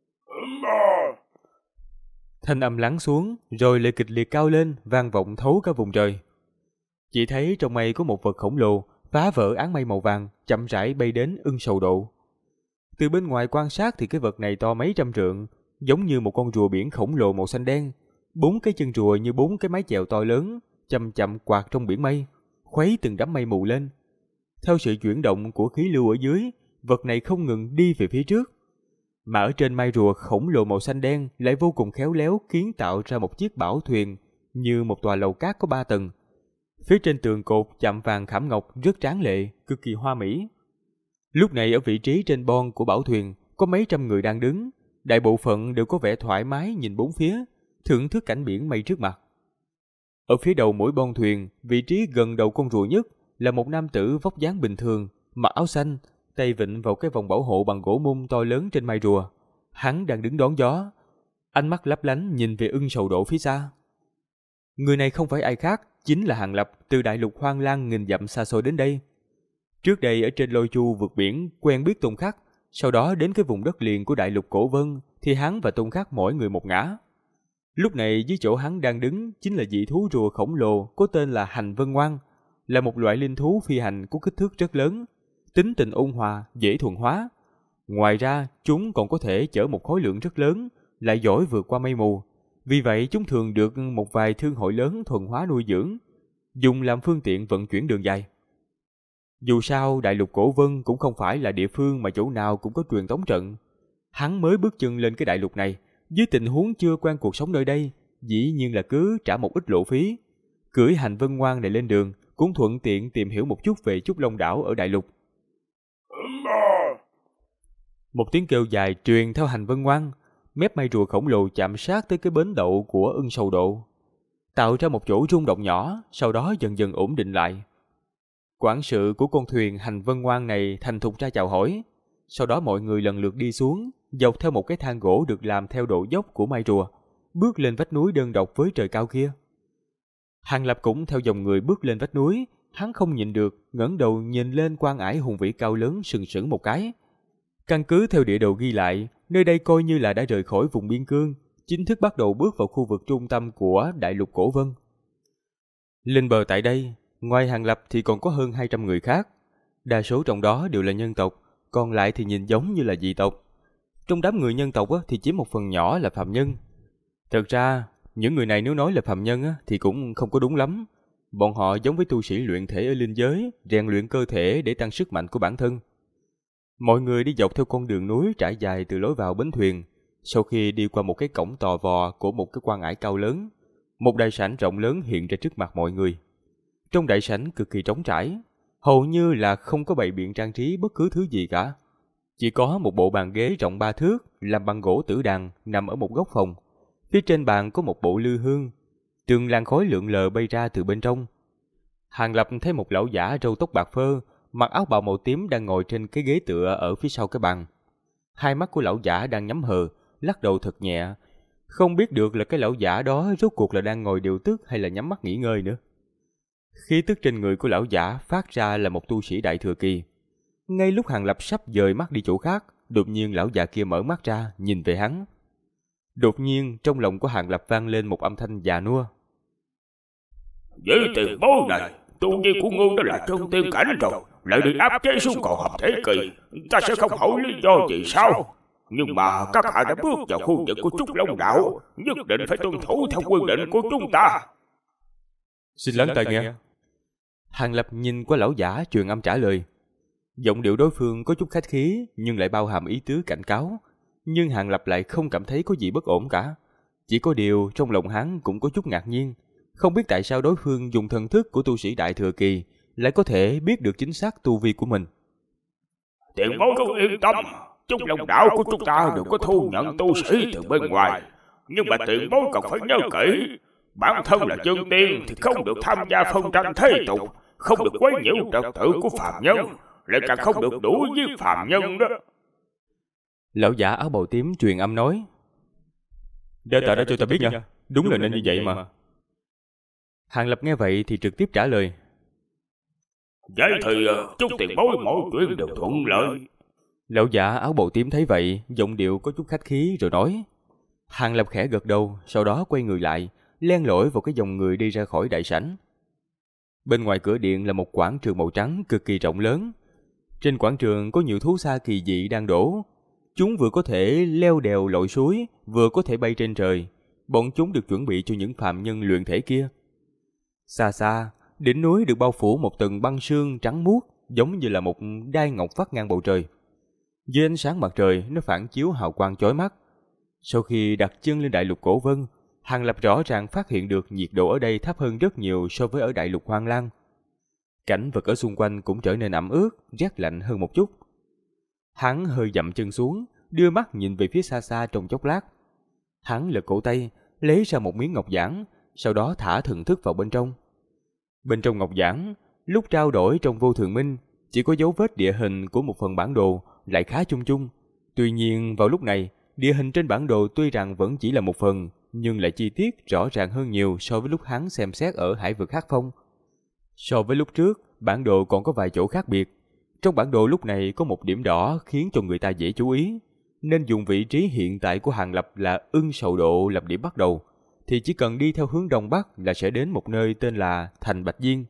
Thanh âm lắng xuống, rồi lại kịch liệt cao lên, vang vọng thấu cả vùng trời. Chỉ thấy trong mây có một vật khổng lồ, phá vỡ áng mây màu vàng, chậm rãi bay đến Ưng Sầu Độ. Từ bên ngoài quan sát thì cái vật này to mấy trăm trượng, giống như một con rùa biển khổng lồ màu xanh đen. 4 cái chân rùa như 4 cái mái chèo to lớn, chậm chậm quạt trong biển mây, khuấy từng đám mây mù lên. Theo sự chuyển động của khí lưu ở dưới, vật này không ngừng đi về phía trước. Mà ở trên mai rùa khổng lồ màu xanh đen lại vô cùng khéo léo kiến tạo ra một chiếc bảo thuyền như một tòa lầu cát có 3 tầng. Phía trên tường cột chạm vàng khảm ngọc rất tráng lệ, cực kỳ hoa mỹ. Lúc này ở vị trí trên bon của bảo thuyền có mấy trăm người đang đứng, đại bộ phận đều có vẻ thoải mái nhìn bốn phía, thưởng thức cảnh biển mây trước mặt. Ở phía đầu mỗi bon thuyền, vị trí gần đầu con rùa nhất là một nam tử vóc dáng bình thường, mặc áo xanh, tay vịn vào cái vòng bảo hộ bằng gỗ mung to lớn trên mai rùa. Hắn đang đứng đón gió, ánh mắt lấp lánh nhìn về Ưng Sầu Độ phía xa. Người này không phải ai khác, chính là Hàng Lập từ đại lục hoang lang nghìn dặm xa xôi đến đây. Trước đây ở trên lôi chu vượt biển quen biết Tôn Khắc, sau đó đến cái vùng đất liền của đại lục Cổ Vân thì hắn và Tôn Khắc mỗi người một ngã. Lúc này dưới chỗ hắn đang đứng chính là dị thú rùa khổng lồ có tên là Hành Vân Ngoan, là một loại linh thú phi hành có kích thước rất lớn, tính tình ôn hòa, dễ thuần hóa. Ngoài ra, chúng còn có thể chở một khối lượng rất lớn, lại giỏi vượt qua mây mù. Vì vậy chúng thường được một vài thương hội lớn thuần hóa nuôi dưỡng, dùng làm phương tiện vận chuyển đường dài. Dù sao, đại lục Cổ Vân cũng không phải là địa phương mà chỗ nào cũng có truyền tống trận. Hắn mới bước chân lên cái đại lục này, dưới tình huống chưa quen cuộc sống nơi đây, dĩ nhiên là cứ trả một ít lộ phí. Cưỡi Hành Vân Ngoan này lên đường, cũng thuận tiện tìm hiểu một chút về Trúc Long đảo ở đại lục. Một tiếng kêu dài truyền theo Hành Vân Ngoan, mép mây rùa khổng lồ chạm sát tới cái bến đậu của Ưng Sầu Độ, tạo ra một chỗ rung động nhỏ, sau đó dần dần ổn định lại. Quản sự của con thuyền Hành Vân Ngoan này thành thục ra chào hỏi, sau đó mọi người lần lượt đi xuống, dọc theo một cái thang gỗ được làm theo độ dốc của mai rùa, bước lên vách núi đơn độc với trời cao kia. Hàng Lập cũng theo dòng người bước lên vách núi, hắn không nhịn được, ngẩng đầu nhìn lên quan ải hùng vĩ cao lớn sừng sững một cái. Căn cứ theo địa đồ ghi lại, nơi đây coi như là đã rời khỏi vùng biên cương, chính thức bắt đầu bước vào khu vực trung tâm của đại lục Cổ Vân. Lên bờ tại đây, ngoài Hàng Lập thì còn có hơn 200 người khác. Đa số trong đó đều là nhân tộc, còn lại thì nhìn giống như là dị tộc. Trong đám người nhân tộc thì chỉ một phần nhỏ là phàm nhân. Thật ra, những người này nếu nói là phàm nhân thì cũng không có đúng lắm. Bọn họ giống với tu sĩ luyện thể ở linh giới, rèn luyện cơ thể để tăng sức mạnh của bản thân. Mọi người đi dọc theo con đường núi trải dài từ lối vào bến thuyền. Sau khi đi qua một cái cổng tò vò của một cái quan ải cao lớn, một đại sảnh rộng lớn hiện ra trước mặt mọi người. Trong đại sảnh cực kỳ trống trải, hầu như là không có bày biện trang trí bất cứ thứ gì cả. Chỉ có một bộ bàn ghế rộng 3 thước làm bằng gỗ tử đàn nằm ở một góc phòng. Phía trên bàn có một bộ lư hương, từng làn khói lượn lờ bay ra từ bên trong. Hàng Lập thấy một lão giả râu tóc bạc phơ, mặc áo bào màu tím đang ngồi trên cái ghế tựa ở phía sau cái bàn. Hai mắt của lão giả đang nhắm hờ, lắc đầu thật nhẹ. Không biết được là cái lão giả đó rốt cuộc là đang ngồi điều tức hay là nhắm mắt nghỉ ngơi nữa. Khí tức trên người của lão giả phát ra là một tu sĩ đại thừa kỳ. Ngay lúc Hàng Lập sắp dời mắt đi chỗ khác, đột nhiên lão già kia mở mắt ra, nhìn về hắn. Đột nhiên, trong lòng của Hàng Lập vang lên một âm thanh già nua. Với tiền bối này, tu vi của ngươi đã là chân tiên cảnh rồi, lại bị áp chế xuống còn hợp thể kỳ. Ta sẽ không hỏi lý do gì sao. Nhưng mà các hạ đã bước vào khu vực của Trúc Long Đạo, nhất định phải tuân thủ theo quy định của chúng ta. Xin lắng tai nghe. Hàng Lập nhìn qua lão giả truyền âm trả lời. Giọng điệu đối phương có chút khách khí nhưng lại bao hàm ý tứ cảnh cáo. Nhưng Hàng Lập lại không cảm thấy có gì bất ổn cả. Chỉ có điều trong lòng hắn cũng có chút ngạc nhiên. Không biết tại sao đối phương dùng thần thức của tu sĩ đại thừa kỳ lại có thể biết được chính xác tu vi của mình. Tiền bối cứ yên tâm, Trúc Long Đạo của chúng ta đều có thu nhận tu sĩ từ bên ngoài. Nhưng mà tiền bối cần phải nhớ kỹ, bản thân là chân tiên thì không được tham gia phân tranh thế tục, không được quấy nhiễu trật tự của phàm nhân, lại càng không được đuổi giết phàm nhân đó. Lão giả áo bào tím truyền âm nói. Đa tạ đã cho ta biết nha, đúng là nên như vậy mà. Hàng Lập nghe vậy thì trực tiếp trả lời. Vậy thì chúc tiền bối mọi chuyện đều thuận lợi. Lão giả áo bào tím thấy vậy, giọng điệu có chút khách khí rồi nói. Hàng Lập khẽ gật đầu, sau đó quay người lại, len lỏi vào cái dòng người đi ra khỏi đại sảnh. Bên ngoài cửa điện là một quảng trường màu trắng cực kỳ rộng lớn. Trên quảng trường có nhiều thú xa kỳ dị đang đổ. Chúng vừa có thể leo đèo lội suối, vừa có thể bay trên trời. Bọn chúng được chuẩn bị cho những phàm nhân luyện thể kia. Xa xa, đỉnh núi được bao phủ một tầng băng sương trắng muốt, giống như là một đai ngọc vắt ngang bầu trời. Dưới ánh sáng mặt trời, nó phản chiếu hào quang chói mắt. Sau khi đặt chân lên đại lục Cổ Vân, Hàng Lập rõ ràng phát hiện được nhiệt độ ở đây thấp hơn rất nhiều so với ở đại lục Hoang Lang. Cảnh vật ở xung quanh cũng trở nên ẩm ướt, rét lạnh hơn một chút. Hắn hơi dậm chân xuống, đưa mắt nhìn về phía xa xa trong chốc lát. Hắn lật cổ tay, lấy ra một miếng ngọc giản, sau đó thả thần thức vào bên trong. Bên trong ngọc giản, lúc trao đổi trong vô thường minh, chỉ có dấu vết địa hình của một phần bản đồ lại khá chung chung. Tuy nhiên vào lúc này, địa hình trên bản đồ tuy rằng vẫn chỉ là một phần, nhưng lại chi tiết rõ ràng hơn nhiều so với lúc hắn xem xét ở hải vực Hắc Phong. So với lúc trước, bản đồ còn có vài chỗ khác biệt. Trong bản đồ lúc này có một điểm đỏ khiến cho người ta dễ chú ý, nên dùng vị trí hiện tại của Hàng Lập là Ưng Sầu Độ làm điểm bắt đầu, thì chỉ cần đi theo hướng đông bắc là sẽ đến một nơi tên là Thành Bạch Diên.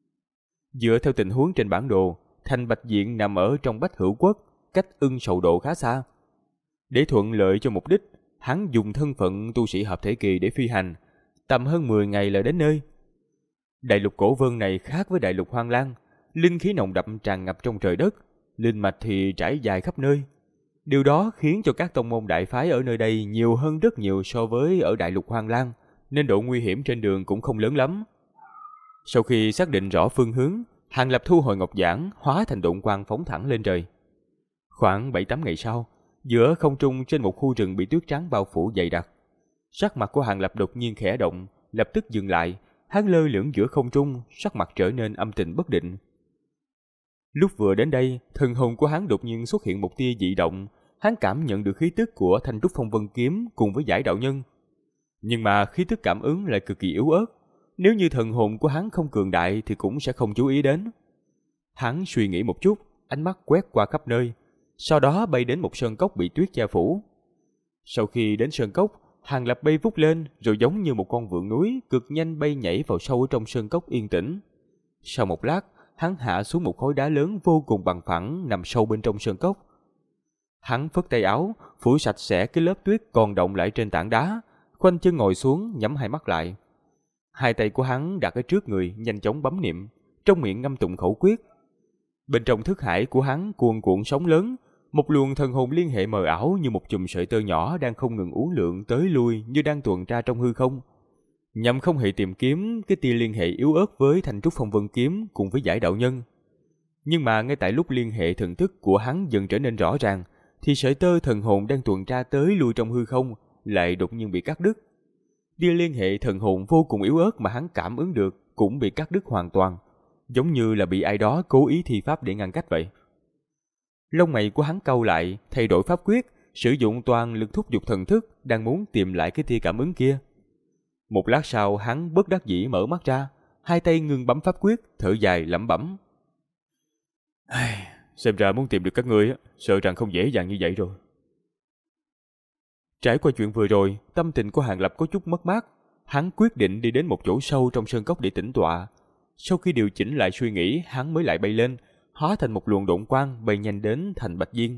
Dựa theo tình huống trên bản đồ, Thành Bạch Diên nằm ở trong Bách Hữu Quốc, cách Ưng Sầu Độ khá xa. Để thuận lợi cho mục đích, hắn dùng thân phận tu sĩ hợp thể kỳ để phi hành, tầm hơn 10 ngày là đến nơi. Đại lục Cổ Vân này khác với đại lục Hoang Lang, linh khí nồng đậm tràn ngập trong trời đất, linh mạch thì trải dài khắp nơi. Điều đó khiến cho các tông môn đại phái ở nơi đây nhiều hơn rất nhiều so với ở đại lục Hoang Lang, nên độ nguy hiểm trên đường cũng không lớn lắm. Sau khi xác định rõ phương hướng, Hàng Lập thu hồi ngọc giản, hóa thành độn quang phóng thẳng lên trời. Khoảng 7-8 ngày sau, giữa không trung trên một khu rừng bị tuyết trắng bao phủ dày đặc, sắc mặt của Hàng Lập đột nhiên khẽ động, lập tức dừng lại, hắn lơ lửng giữa không trung, sắc mặt trở nên âm tình bất định. Lúc vừa đến đây, thần hồn của hắn đột nhiên xuất hiện một tia dị động, hắn cảm nhận được khí tức của Thanh Trúc Phong Vân Kiếm cùng với Giải Đạo Nhân. Nhưng mà khí tức cảm ứng lại cực kỳ yếu ớt, nếu như thần hồn của hắn không cường đại thì cũng sẽ không chú ý đến. Hắn suy nghĩ một chút, ánh mắt quét qua khắp nơi, sau đó bay đến một sơn cốc bị tuyết che phủ. Sau khi đến sơn cốc, Hàng Lập bay vút lên rồi giống như một con vượn núi cực nhanh bay nhảy vào sâu trong sơn cốc yên tĩnh. Sau một lát, hắn hạ xuống một khối đá lớn vô cùng bằng phẳng nằm sâu bên trong sơn cốc. Hắn phất tay áo, phủ sạch sẽ cái lớp tuyết còn đọng lại trên tảng đá, khoanh chân ngồi xuống, nhắm hai mắt lại. Hai tay của hắn đặt ở trước người, nhanh chóng bấm niệm, trong miệng ngâm tụng khẩu quyết. Bên trong thức hải của hắn cuồn cuộn sóng lớn, một luồng thần hồn liên hệ mờ ảo như một chùm sợi tơ nhỏ đang không ngừng uốn lượn tới lui như đang tuần tra trong hư không, nhằm không hề tìm kiếm cái tia liên hệ yếu ớt với Thanh Trúc Phong Vân kiếm cùng với Giải Đạo Nhân. Nhưng mà ngay tại lúc liên hệ thần thức của hắn dần trở nên rõ ràng, thì sợi tơ thần hồn đang tuần tra tới lui trong hư không lại đột nhiên bị cắt đứt. Tia liên hệ thần hồn vô cùng yếu ớt mà hắn cảm ứng được cũng bị cắt đứt hoàn toàn, giống như là bị ai đó cố ý thi pháp để ngăn cách vậy. Lông mày của hắn cau lại, thay đổi pháp quyết, sử dụng toàn lực thúc giục thần thức, đang muốn tìm lại cái tia cảm ứng kia. Một lát sau, hắn bất đắc dĩ mở mắt ra, hai tay ngưng bấm pháp quyết, thở dài lẩm bẩm. Xem ra muốn tìm được các ngươi, sợ rằng không dễ dàng như vậy rồi. Trải qua chuyện vừa rồi, tâm tình của Hàng Lập có chút mất mát. Hắn quyết định đi đến một chỗ sâu trong sơn cốc để tĩnh tọa. Sau khi điều chỉnh lại suy nghĩ, hắn mới lại bay lên, hóa thành một luồng độn quang bay nhanh đến thành Bạch Viên.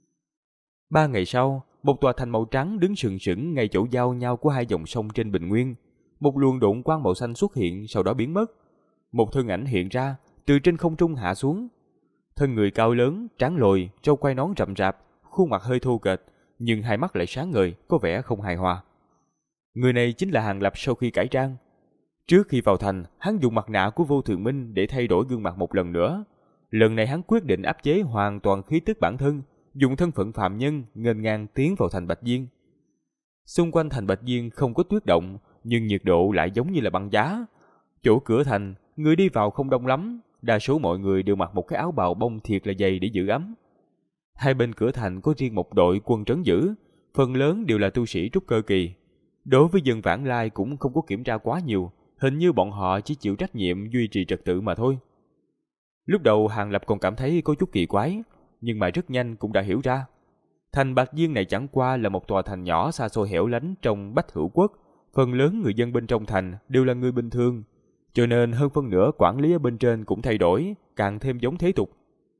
3 ngày sau, một tòa thành màu trắng đứng sừng sững ngay chỗ giao nhau của hai dòng sông trên bình nguyên. Một luồng độn quang màu xanh xuất hiện, sau đó biến mất. Một thân ảnh hiện ra, từ trên không trung hạ xuống. Thân người cao lớn, trán lồi, râu quai nón rậm rạp, khuôn mặt hơi thô kệch, nhưng hai mắt lại sáng ngời, có vẻ không hài hòa. Người này chính là Hàng Lập sau khi cải trang. Trước khi vào thành, hắn dùng mặt nạ của Vô Thường Minh để thay đổi gương mặt một lần nữa. Lần này hắn quyết định áp chế hoàn toàn khí tức bản thân, dùng thân phận phạm nhân nghênh ngang tiến vào thành Bạch Viên. Xung quanh thành Bạch Viên không có tuyết động, nhưng nhiệt độ lại giống như là băng giá. Chỗ cửa thành, người đi vào không đông lắm, đa số mọi người đều mặc một cái áo bào bông thiệt là dày để giữ ấm. Hai bên cửa thành có riêng một đội quân trấn giữ, phần lớn đều là tu sĩ trúc cơ kỳ. Đối với dân vãng lai cũng không có kiểm tra quá nhiều, hình như bọn họ chỉ chịu trách nhiệm duy trì trật tự mà thôi. Lúc đầu Hàng Lập còn cảm thấy có chút kỳ quái, nhưng mà rất nhanh cũng đã hiểu ra. Thành Bạch Viên này chẳng qua là một tòa thành nhỏ xa xôi hẻo lánh trong Bách Hữu Quốc, phần lớn người dân bên trong thành đều là người bình thường, cho nên hơn phân nửa quản lý ở bên trên cũng thay đổi, càng thêm giống thế tục.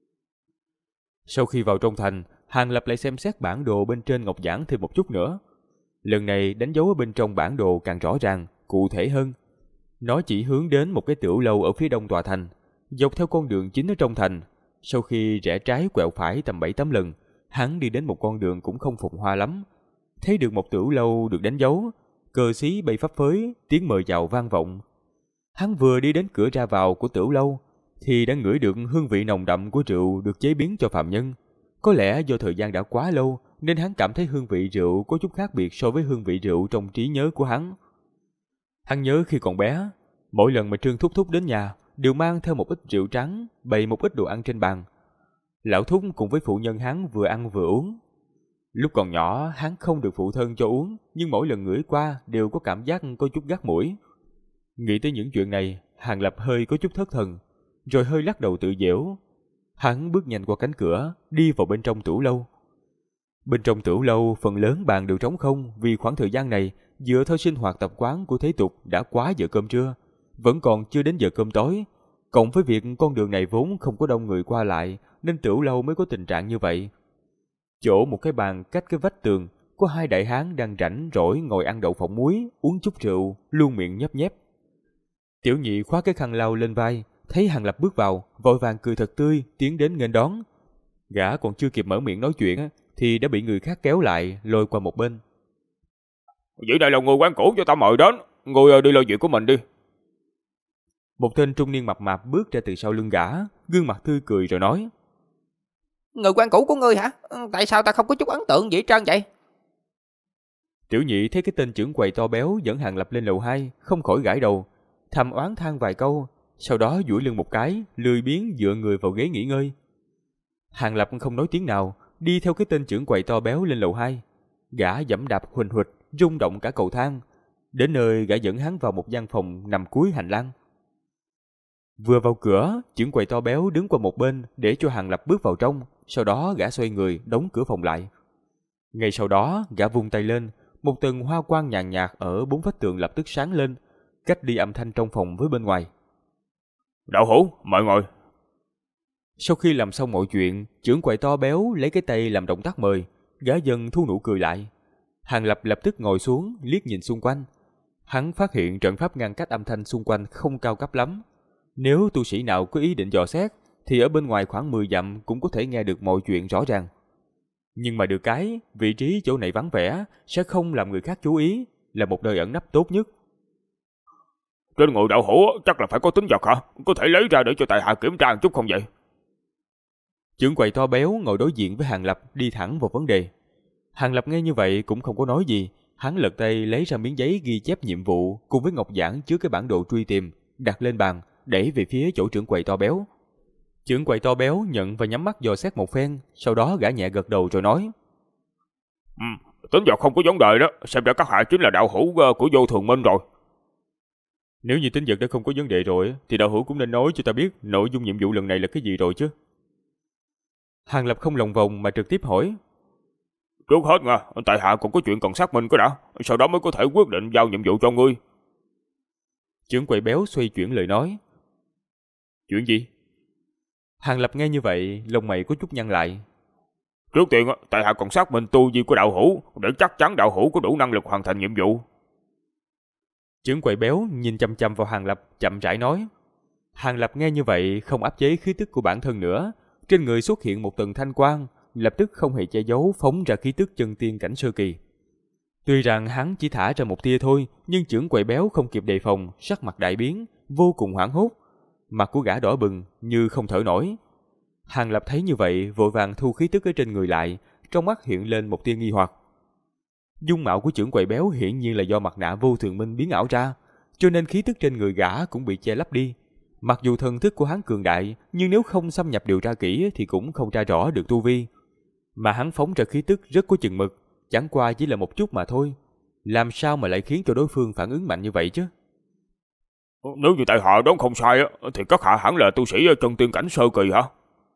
Sau khi vào trong thành, Hàng Lập lại xem xét bản đồ bên trên ngọc giản thêm một chút nữa. Lần này đánh dấu ở bên trong bản đồ càng rõ ràng, cụ thể hơn. Nó chỉ hướng đến một cái tiểu lâu ở phía đông tòa thành, dọc theo con đường chính ở trong thành. Sau khi rẽ trái quẹo phải tầm 7-8 lần, hắn đi đến một con đường cũng không phồn hoa lắm. Thấy được một tiểu lâu được đánh dấu, cờ xí bay phấp phới, tiếng mời chào vang vọng. Hắn vừa đi đến cửa ra vào của tiểu lâu, thì đã ngửi được hương vị nồng đậm của rượu được chế biến cho phạm nhân. Có lẽ do thời gian đã quá lâu, nên hắn cảm thấy hương vị rượu có chút khác biệt so với hương vị rượu trong trí nhớ của hắn. Hắn nhớ khi còn bé, mỗi lần mà Trương Thúc Thúc đến nhà, đều mang theo một ít rượu trắng, bày một ít đồ ăn trên bàn. Lão Thúc cùng với phụ nhân hắn vừa ăn vừa uống. Lúc còn nhỏ, hắn không được phụ thân cho uống, nhưng mỗi lần ngửi qua đều có cảm giác có chút gắt mũi. Nghĩ tới những chuyện này, Hàng Lập hơi có chút thất thần, rồi hơi lắc đầu tự giễu. Hắn bước nhanh qua cánh cửa, đi vào bên trong tửu lâu. Bên trong tửu lâu, phần lớn bàn đều trống không vì khoảng thời gian này, dựa theo sinh hoạt tập quán của thế tục đã quá giờ cơm trưa, vẫn còn chưa đến giờ cơm tối. Cộng với việc con đường này vốn không có đông người qua lại, nên tửu lâu mới có tình trạng như vậy. Chỗ một cái bàn cách cái vách tường, có hai đại hán đang rảnh rỗi ngồi ăn đậu phộng muối, uống chút rượu, luôn miệng nhấp nhép. Tiểu nhị khoác cái khăn lau lên vai, thấy Hàng Lập bước vào, vội vàng cười thật tươi, tiến đến nghênh đón. Gã còn chưa kịp mở miệng nói chuyện thì đã bị người khác kéo lại, lôi qua một bên. Vậy đây là người quen cũ cho ta mời đến, người đi lo chuyện của mình đi. Một tên trung niên mập mạp bước ra từ sau lưng gã, gương mặt tươi cười rồi nói. Người quen cũ của ngươi hả? Tại sao ta không có chút ấn tượng gì hết trơn vậy? Tiểu nhị thấy cái tên trưởng quầy to béo dẫn Hàng Lập lên lầu 2, không khỏi gãi đầu, thầm oán than vài câu, sau đó duỗi lưng một cái, lười biếng dựa người vào ghế nghỉ ngơi. Hàng Lập không nói tiếng nào, đi theo cái tên trưởng quầy to béo lên lầu 2. Gã giẫm đạp huỳnh huỵch, rung động cả cầu thang. Đến nơi gã dẫn hắn vào một gian phòng nằm cuối hành lang. Vừa vào cửa, trưởng quầy to béo đứng qua một bên để cho Hàng Lập bước vào trong, sau đó gã xoay người đóng cửa phòng lại. Ngay sau đó, gã vung tay lên, một tầng hoa quang nhàn nhạt ở 4 vách tường lập tức sáng lên, cách đi âm thanh trong phòng với bên ngoài. Đạo hữu, mời ngồi, Sau khi làm xong mọi chuyện, trưởng quầy to béo lấy cái tay làm động tác mời, gã dần thu nụ cười lại. Hàng Lập lập tức ngồi xuống, liếc nhìn xung quanh. Hắn phát hiện trận pháp ngăn cách âm thanh xung quanh không cao cấp lắm. Nếu tu sĩ nào có ý định dò xét, thì ở bên ngoài khoảng 10 dặm cũng có thể nghe được mọi chuyện rõ ràng. Nhưng mà được cái, vị trí chỗ này vắng vẻ, sẽ không làm người khác chú ý, là một nơi ẩn nấp tốt nhất. Trên người đạo hữu chắc là phải có tính vật hả? Có thể lấy ra để cho tại hạ kiểm tra một chút không vậy? Trưởng quầy to béo ngồi đối diện với Hàng Lập đi thẳng vào vấn đề. Hàng Lập nghe như vậy cũng không có nói gì, hắn lật tay lấy ra miếng giấy ghi chép nhiệm vụ cùng với ngọc giản chứa cái bản đồ truy tìm, đặt lên bàn, đẩy về phía chỗ trưởng quầy to béo. Trưởng quầy to béo nhận và nhắm mắt dò xét một phen, sau đó gã nhẹ gật đầu rồi nói: Tính vật không có vấn đề đó, xem ra các hạ chính là đạo hữu của Vô Thường Minh rồi. Nếu như tính vật đã không có vấn đề rồi, thì đạo hữu cũng nên nói cho ta biết nội dung nhiệm vụ lần này là cái gì rồi chứ. Hàng Lập không lòng vòng mà trực tiếp hỏi: Trước hết nha, tại hạ còn có chuyện cần xác minh cái đã, sau đó mới có thể quyết định giao nhiệm vụ cho ngươi. Trưởng quầy béo xoay chuyển lời nói: Chuyện gì? Hàng Lập nghe như vậy, lông mày có chút nhăn lại. Trước tiên, tại hạ còn xác minh tu vi của đạo hữu, để chắc chắn đạo hữu có đủ năng lực hoàn thành nhiệm vụ. Trưởng quầy béo nhìn chăm chăm vào Hàng Lập, chậm rãi nói. Hàng Lập nghe như vậy, không áp chế khí tức của bản thân nữa, trên người xuất hiện một tầng thanh quang, lập tức không hề che giấu phóng ra khí tức chân tiên cảnh sơ kỳ. Tuy rằng hắn chỉ thả ra một tia thôi, nhưng trưởng quầy béo không kịp đề phòng, sắc mặt đại biến, vô cùng hoảng hốt. Mặt của gã đỏ bừng, như không thở nổi. Hàng Lập thấy như vậy, vội vàng thu khí tức ở trên người lại, trong mắt hiện lên một tia nghi hoặc. Dung mạo của trưởng quầy béo hiển nhiên là do mặt nạ Vô Thường Minh biến ảo ra, cho nên khí tức trên người gã cũng bị che lấp đi. Mặc dù thần thức của hắn cường đại, nhưng nếu không xâm nhập điều tra kỹ thì cũng không tra rõ được tu vi. Mà hắn phóng ra khí tức rất có chừng mực, chẳng qua chỉ là một chút mà thôi. Làm sao mà lại khiến cho đối phương phản ứng mạnh như vậy chứ? Nếu như tại hạ đoán không sai, thì các hạ hẳn là tu sĩ chân tiên cảnh sơ kỳ hả?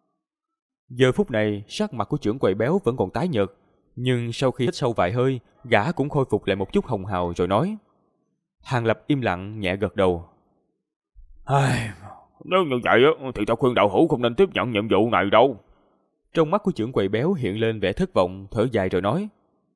Giờ phút này, sắc mặt của trưởng quầy béo vẫn còn tái nhợt, nhưng sau khi hít sâu vài hơi, gã cũng khôi phục lại một chút hồng hào rồi nói. Hàng Lập im lặng nhẹ gật đầu. Nếu như vậy thì ta khuyên đạo hữu không nên tiếp nhận nhiệm vụ này đâu. Trong mắt của trưởng quầy béo hiện lên vẻ thất vọng, thở dài rồi nói.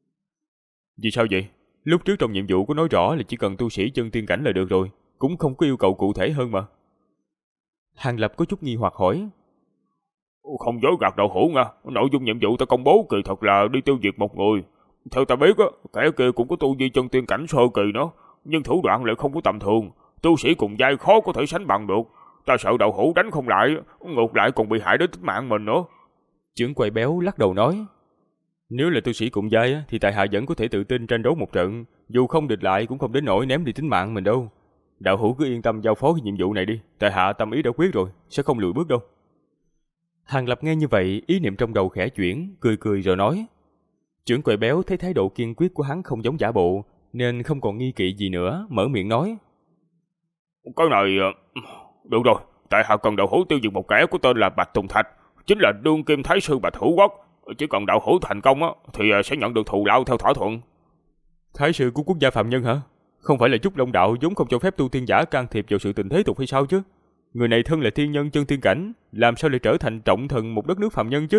Vì sao vậy? Lúc trước trong nhiệm vụ có nói rõ là chỉ cần tu sĩ chân tiên cảnh là được rồi, cũng không có yêu cầu cụ thể hơn mà. Hàng Lập có chút nghi hoặc hỏi. Không dối gạt đạo hữu nha, nội dung nhiệm vụ ta công bố kỳ thật là đi tiêu diệt một người. Theo ta biết, kẻ kia cũng có tu vi chân tiên cảnh sơ kỳ nữa, nhưng thủ đoạn lại không có tầm thường, tu sĩ cùng giai khó có thể sánh bằng được. Ta sợ đạo hữu đánh không lại, ngược lại còn bị hại đến tính mạng mình nữa. Trưởng quầy béo lắc đầu nói. Nếu là tu sĩ cùng giai thì tại hạ vẫn có thể tự tin tranh đấu một trận, dù không địch lại cũng không đến nỗi ném đi tính mạng mình đâu. Đạo hữu cứ yên tâm giao phó cái nhiệm vụ này đi, tại hạ tâm ý đã quyết rồi, sẽ không lùi bước đâu. Hàng Lập nghe như vậy, ý niệm trong đầu khẽ chuyển, cười cười rồi nói. Trưởng quầy béo thấy thái độ kiên quyết của hắn không giống giả bộ, nên không còn nghi kỵ gì nữa, mở miệng nói. Cái này... Được rồi, tại hạ cần đạo hữu tiêu diệt một kẻ có tên là Bạch Tùng Thạch, chính là đương kim thái sư Bạch Hữu Quốc. Chỉ cần đạo hữu thành công thì sẽ nhận được thù lao theo thỏa thuận. Thái sư của quốc gia phạm nhân hả? Không phải là Trúc Long đạo vốn không cho phép tu tiên giả can thiệp vào sự tình thế tục hay sao chứ? Người này thân là tiên nhân chân tiên cảnh, làm sao lại trở thành trọng thần một đất nước phạm nhân chứ?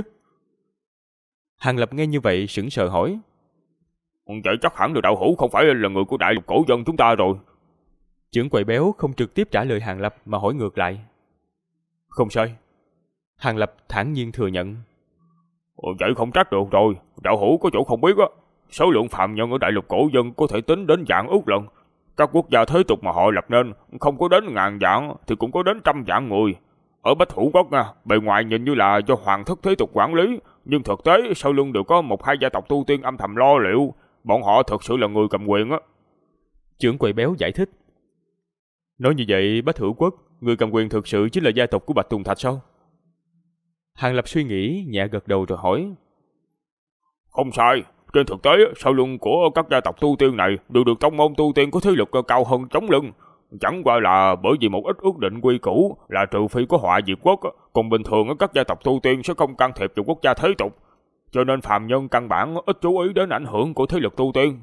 Hàng Lập nghe như vậy sững sờ hỏi. Vậy chắc hẳn là đạo hữu không phải là người của đại lục cổ dân chúng ta rồi. Trưởng quầy béo không trực tiếp trả lời Hàng Lập mà hỏi ngược lại. Không sai. Hàng Lập thản nhiên thừa nhận. Vậy không trách được rồi, đạo hữu có chỗ không biết số lượng phạm nhân ở đại lục cổ dân có thể tính đến vạn ước lần. Các quốc gia thế tục mà họ lập nên không có đến ngàn vạn thì cũng có đến trăm vạn người. Ở Bách Hữu Quốc bề ngoài nhìn như là do hoàng thất thế tục quản lý, nhưng thực tế sau lưng đều có một hai gia tộc tu tiên âm thầm lo liệu, bọn họ thực sự là người cầm quyền Trưởng quầy béo giải thích. Nói như vậy, Bách Hữu Quốc, người cầm quyền thực sự chính là gia tộc của Bạch Tùng Thạch sao? Hàng Lập suy nghĩ, nhẹ gật đầu rồi hỏi. Không sai, trên thực tế sau lưng của các gia tộc tu tiên này đều được tông môn tu tiên có thế lực cao hơn chống lưng. Chẳng qua là bởi vì một ít ước định quy củ là trừ phi có họa diệt quốc, còn bình thường các gia tộc tu tiên sẽ không can thiệp vào quốc gia thế tục. Cho nên phàm nhân căn bản ít chú ý đến ảnh hưởng của thế lực tu tiên.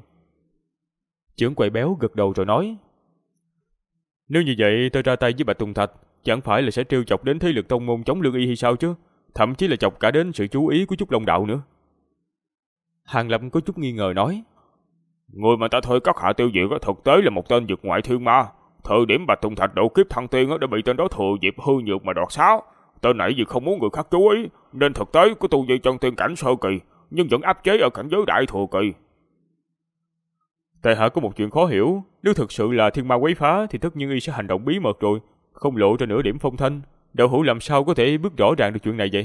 Trưởng quầy béo gật đầu rồi nói. Nếu như vậy tôi ra tay với Bạch Tùng Thạch, chẳng phải là sẽ trêu chọc đến thế lực tông môn chống lương y hay sao chứ? Thậm chí là chọc cả đến sự chú ý của Trúc Long đạo nữa. Hàng Lập có chút nghi ngờ nói. Người mà ta thuê các hạ tiêu diệt thực tế là một tên vực ngoại thiên ma. Thời điểm Bạch Tùng Thạch độ kiếp thăng tiên đã bị tên đó thừa dịp hư nhược mà đoạt xá. Tên này vì không muốn người khác chú ý nên thực tế có tu vi chân tiên cảnh sơ kỳ, nhưng vẫn áp chế ở cảnh giới đại thừa kỳ. Tại hạ có một chuyện khó hiểu, nếu thực sự là thiên ma quấy phá thì tất nhiên y sẽ hành động bí mật rồi, không lộ ra nửa điểm phong thanh. Đạo hữu làm sao có thể biết rõ ràng được chuyện này vậy?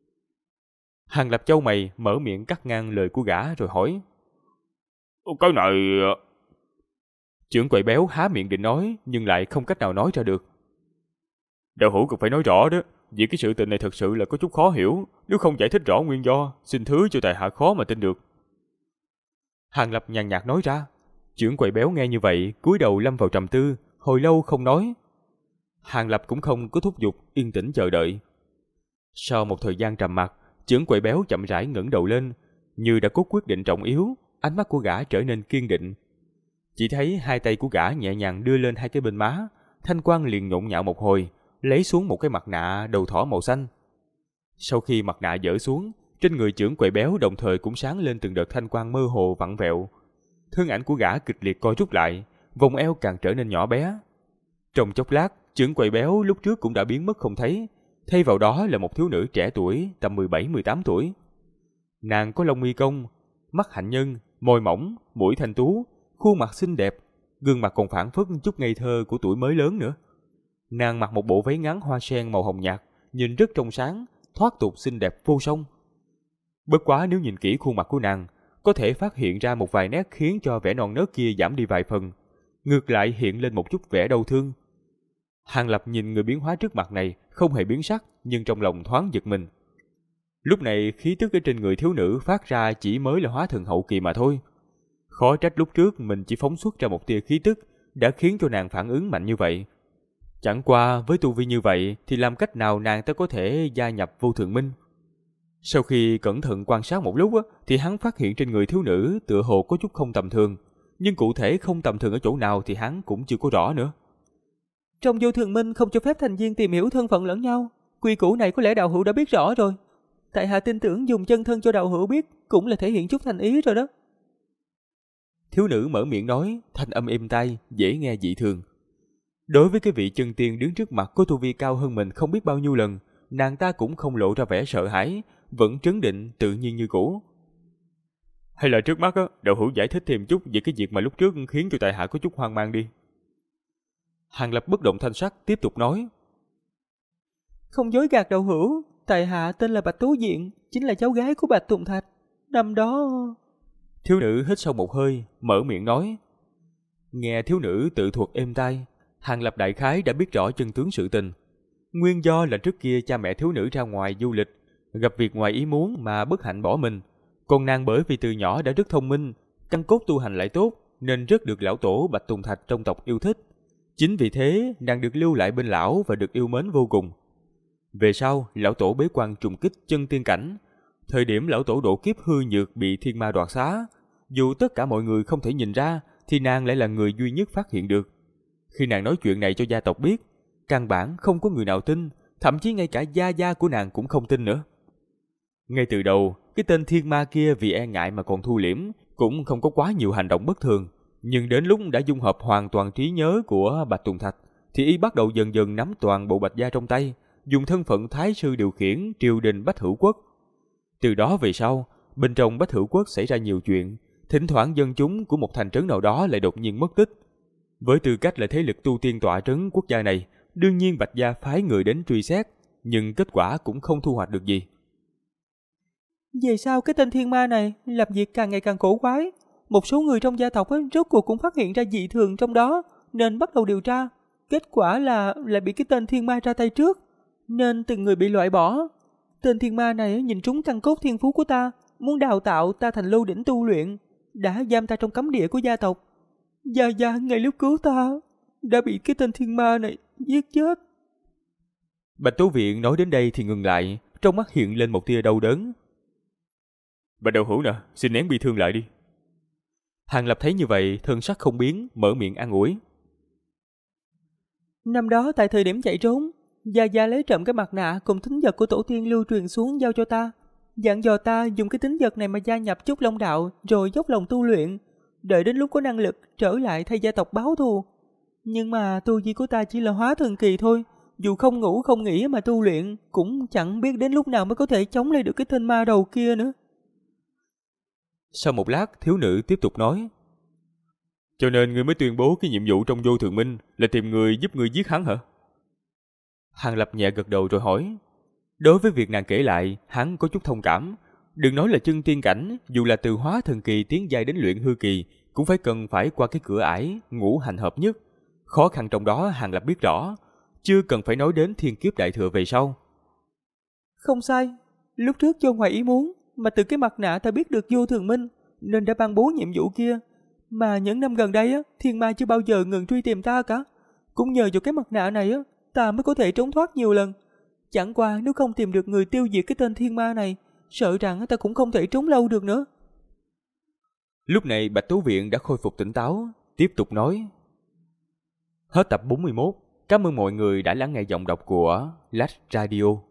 Hàng Lập chau mày, mở miệng cắt ngang lời của gã rồi hỏi. Cái này... Trưởng quầy béo há miệng định nói, nhưng lại không cách nào nói ra được. Đạo hữu cần phải nói rõ đó, vì cái sự tình này thật sự là có chút khó hiểu, nếu không giải thích rõ nguyên do, xin thứ cho tại hạ khó mà tin được. Hàng Lập nhàn nhạt nói ra. Trưởng quầy béo nghe như vậy, cúi đầu lâm vào trầm tư, hồi lâu không nói. Hàng Lập cũng không có thúc giục, yên tĩnh chờ đợi. Sau một thời gian trầm mặc, trưởng quầy béo chậm rãi ngẩng đầu lên, như đã có quyết định trọng yếu, ánh mắt của gã trở nên kiên định. Chỉ thấy hai tay của gã nhẹ nhàng đưa lên hai cái bên má, thanh quang liền nhộn nhạo một hồi, lấy xuống một cái mặt nạ đầu thỏ màu xanh. Sau khi mặt nạ dỡ xuống, trên người trưởng quầy béo đồng thời cũng sáng lên từng đợt thanh quang mơ hồ vặn vẹo. Thân ảnh của gã kịch liệt co rút lại, vòng eo càng trở nên nhỏ bé. Trong chốc lát, trưởng quầy béo lúc trước cũng đã biến mất không thấy, thay vào đó là một thiếu nữ trẻ tuổi, tầm 17-18 tuổi. Nàng có lông mi cong, mắt hạnh nhân, môi mỏng, mũi thanh tú, khuôn mặt xinh đẹp, gương mặt còn phảng phất chút ngây thơ của tuổi mới lớn nữa. Nàng mặc một bộ váy ngắn hoa sen màu hồng nhạt, nhìn rất trong sáng, thoát tục xinh đẹp vô song. Bất quá nếu nhìn kỹ khuôn mặt của nàng, có thể phát hiện ra một vài nét khiến cho vẻ non nớt kia giảm đi vài phần, ngược lại hiện lên một chút vẻ đau thương. Hàng Lập nhìn người biến hóa trước mặt này không hề biến sắc, nhưng trong lòng thoáng giật mình. Lúc này khí tức ở trên người thiếu nữ phát ra chỉ mới là hóa thần hậu kỳ mà thôi. Khó trách lúc trước mình chỉ phóng xuất ra một tia khí tức đã khiến cho nàng phản ứng mạnh như vậy. Chẳng qua với tu vi như vậy thì làm cách nào nàng ta có thể gia nhập vô thượng minh? Sau khi cẩn thận quan sát một lúc thì hắn phát hiện trên người thiếu nữ tựa hồ có chút không tầm thường, nhưng cụ thể không tầm thường ở chỗ nào thì hắn cũng chưa có rõ nữa. Trong vô thượng minh không cho phép thành viên tìm hiểu thân phận lẫn nhau, quy củ này có lẽ đạo hữu đã biết rõ rồi. Tại hạ tin tưởng dùng chân thân cho đạo hữu biết cũng là thể hiện chút thành ý rồi đó. Thiếu nữ mở miệng nói, thanh âm êm tai, dễ nghe dị thường. Đối với cái vị chân tiên đứng trước mặt có tu vi cao hơn mình không biết bao nhiêu lần, nàng ta cũng không lộ ra vẻ sợ hãi, vẫn trấn định tự nhiên như cũ. Hay là trước mắt đạo hữu giải thích thêm chút về cái việc mà lúc trước khiến cho tại hạ có chút hoang mang đi. Hàng Lập bất động thanh sắc tiếp tục nói. Không dối gạt đạo hữu, tại hạ tên là Bạch Tố Diện, chính là cháu gái của Bạch Tùng Thạch. Năm đó... Thiếu nữ hít sâu một hơi, mở miệng nói. Nghe thiếu nữ tự thuật êm tai, Hàng Lập đại khái đã biết rõ chân tướng sự tình. Nguyên do là trước kia cha mẹ thiếu nữ ra ngoài du lịch, gặp việc ngoài ý muốn mà bất hạnh bỏ mình. Còn nàng bởi vì từ nhỏ đã rất thông minh, căn cốt tu hành lại tốt, nên rất được lão tổ Bạch Tùng Thạch trong tộc yêu thích. Chính vì thế, nàng được lưu lại bên lão và được yêu mến vô cùng. Về sau, lão tổ bế quan trùng kích chân tiên cảnh. Thời điểm lão tổ độ kiếp hư nhược bị thiên ma đoạt xá, dù tất cả mọi người không thể nhìn ra, thì nàng lại là người duy nhất phát hiện được. Khi nàng nói chuyện này cho gia tộc biết, căn bản không có người nào tin, thậm chí ngay cả gia gia của nàng cũng không tin nữa. Ngay từ đầu, cái tên thiên ma kia vì e ngại mà còn thu liễm, cũng không có quá nhiều hành động bất thường. Nhưng đến lúc đã dung hợp hoàn toàn trí nhớ của Bạch Tùng Thạch, thì y bắt đầu dần dần nắm toàn bộ Bạch gia trong tay, dùng thân phận thái sư điều khiển triều đình Bách Hữu Quốc. Từ đó về sau, bên trong Bách Hữu Quốc xảy ra nhiều chuyện, thỉnh thoảng dân chúng của một thành trấn nào đó lại đột nhiên mất tích. Với tư cách là thế lực tu tiên tọa trấn quốc gia này, đương nhiên Bạch gia phái người đến truy xét, nhưng kết quả cũng không thu hoạch được gì. Về sau cái tên thiên ma này làm việc càng ngày càng cổ quái. Một số người trong gia tộc rốt cuộc cũng phát hiện ra dị thường trong đó, nên bắt đầu điều tra. Kết quả là lại bị cái tên thiên ma ra tay trước, nên từng người bị loại bỏ. Tên thiên ma này nhìn trúng căn cốt thiên phú của ta, muốn đào tạo ta thành lô đỉnh tu luyện, đã giam ta trong cấm địa của gia tộc. Gia ngay lúc cứu ta đã bị cái tên thiên ma này giết chết. Bạch Tố Viện nói đến đây thì ngừng lại, trong mắt hiện lên một tia đau đớn. Bạch đạo hữu nè, xin nén bi thương lại đi. Hàng Lập thấy như vậy, thân sắc không biến, mở miệng an ủi. Năm đó tại thời điểm chạy trốn, Gia Gia lấy trộm cái mặt nạ cùng tính vật của tổ tiên lưu truyền xuống giao cho ta, dặn dò ta dùng cái tính vật này mà gia nhập Trúc Long đạo rồi dốc lòng tu luyện, đợi đến lúc có năng lực trở lại thay gia tộc báo thù. Nhưng mà tu vi của ta chỉ là hóa thần kỳ thôi, dù không ngủ không nghỉ mà tu luyện cũng chẳng biết đến lúc nào mới có thể chống lại được cái tên ma đầu kia nữa. Sau một lát, thiếu nữ tiếp tục nói. Cho nên ngươi mới tuyên bố cái nhiệm vụ trong Vô Thường Minh là tìm người giúp ngươi giết hắn hả? Hàng Lập nhẹ gật đầu rồi hỏi. Đối với việc nàng kể lại, hắn có chút thông cảm. Đừng nói là chân tiên cảnh, dù là từ hóa thần kỳ tiến giai đến luyện hư kỳ, cũng cần phải qua cái cửa ải ngũ hành hợp nhất. Khó khăn trong đó Hàng Lập biết rõ, chưa cần phải nói đến thiên kiếp đại thừa về sau. Không sai, lúc trước do ngoài ý muốn mà từ cái mặt nạ ta biết được Vô Thường Minh, nên đã ban bố nhiệm vụ kia. Mà những năm gần đây thiên ma chưa bao giờ ngừng truy tìm ta cả. Cũng nhờ vào cái mặt nạ này ta mới có thể trốn thoát nhiều lần. Chẳng qua nếu không tìm được người tiêu diệt cái tên thiên ma này, sợ rằng ta cũng không thể trốn lâu được nữa. Lúc này Bạch Tố Viện đã khôi phục tỉnh táo, tiếp tục nói. Hết tập 41. Cảm ơn mọi người đã lắng nghe giọng đọc của Lách Radio.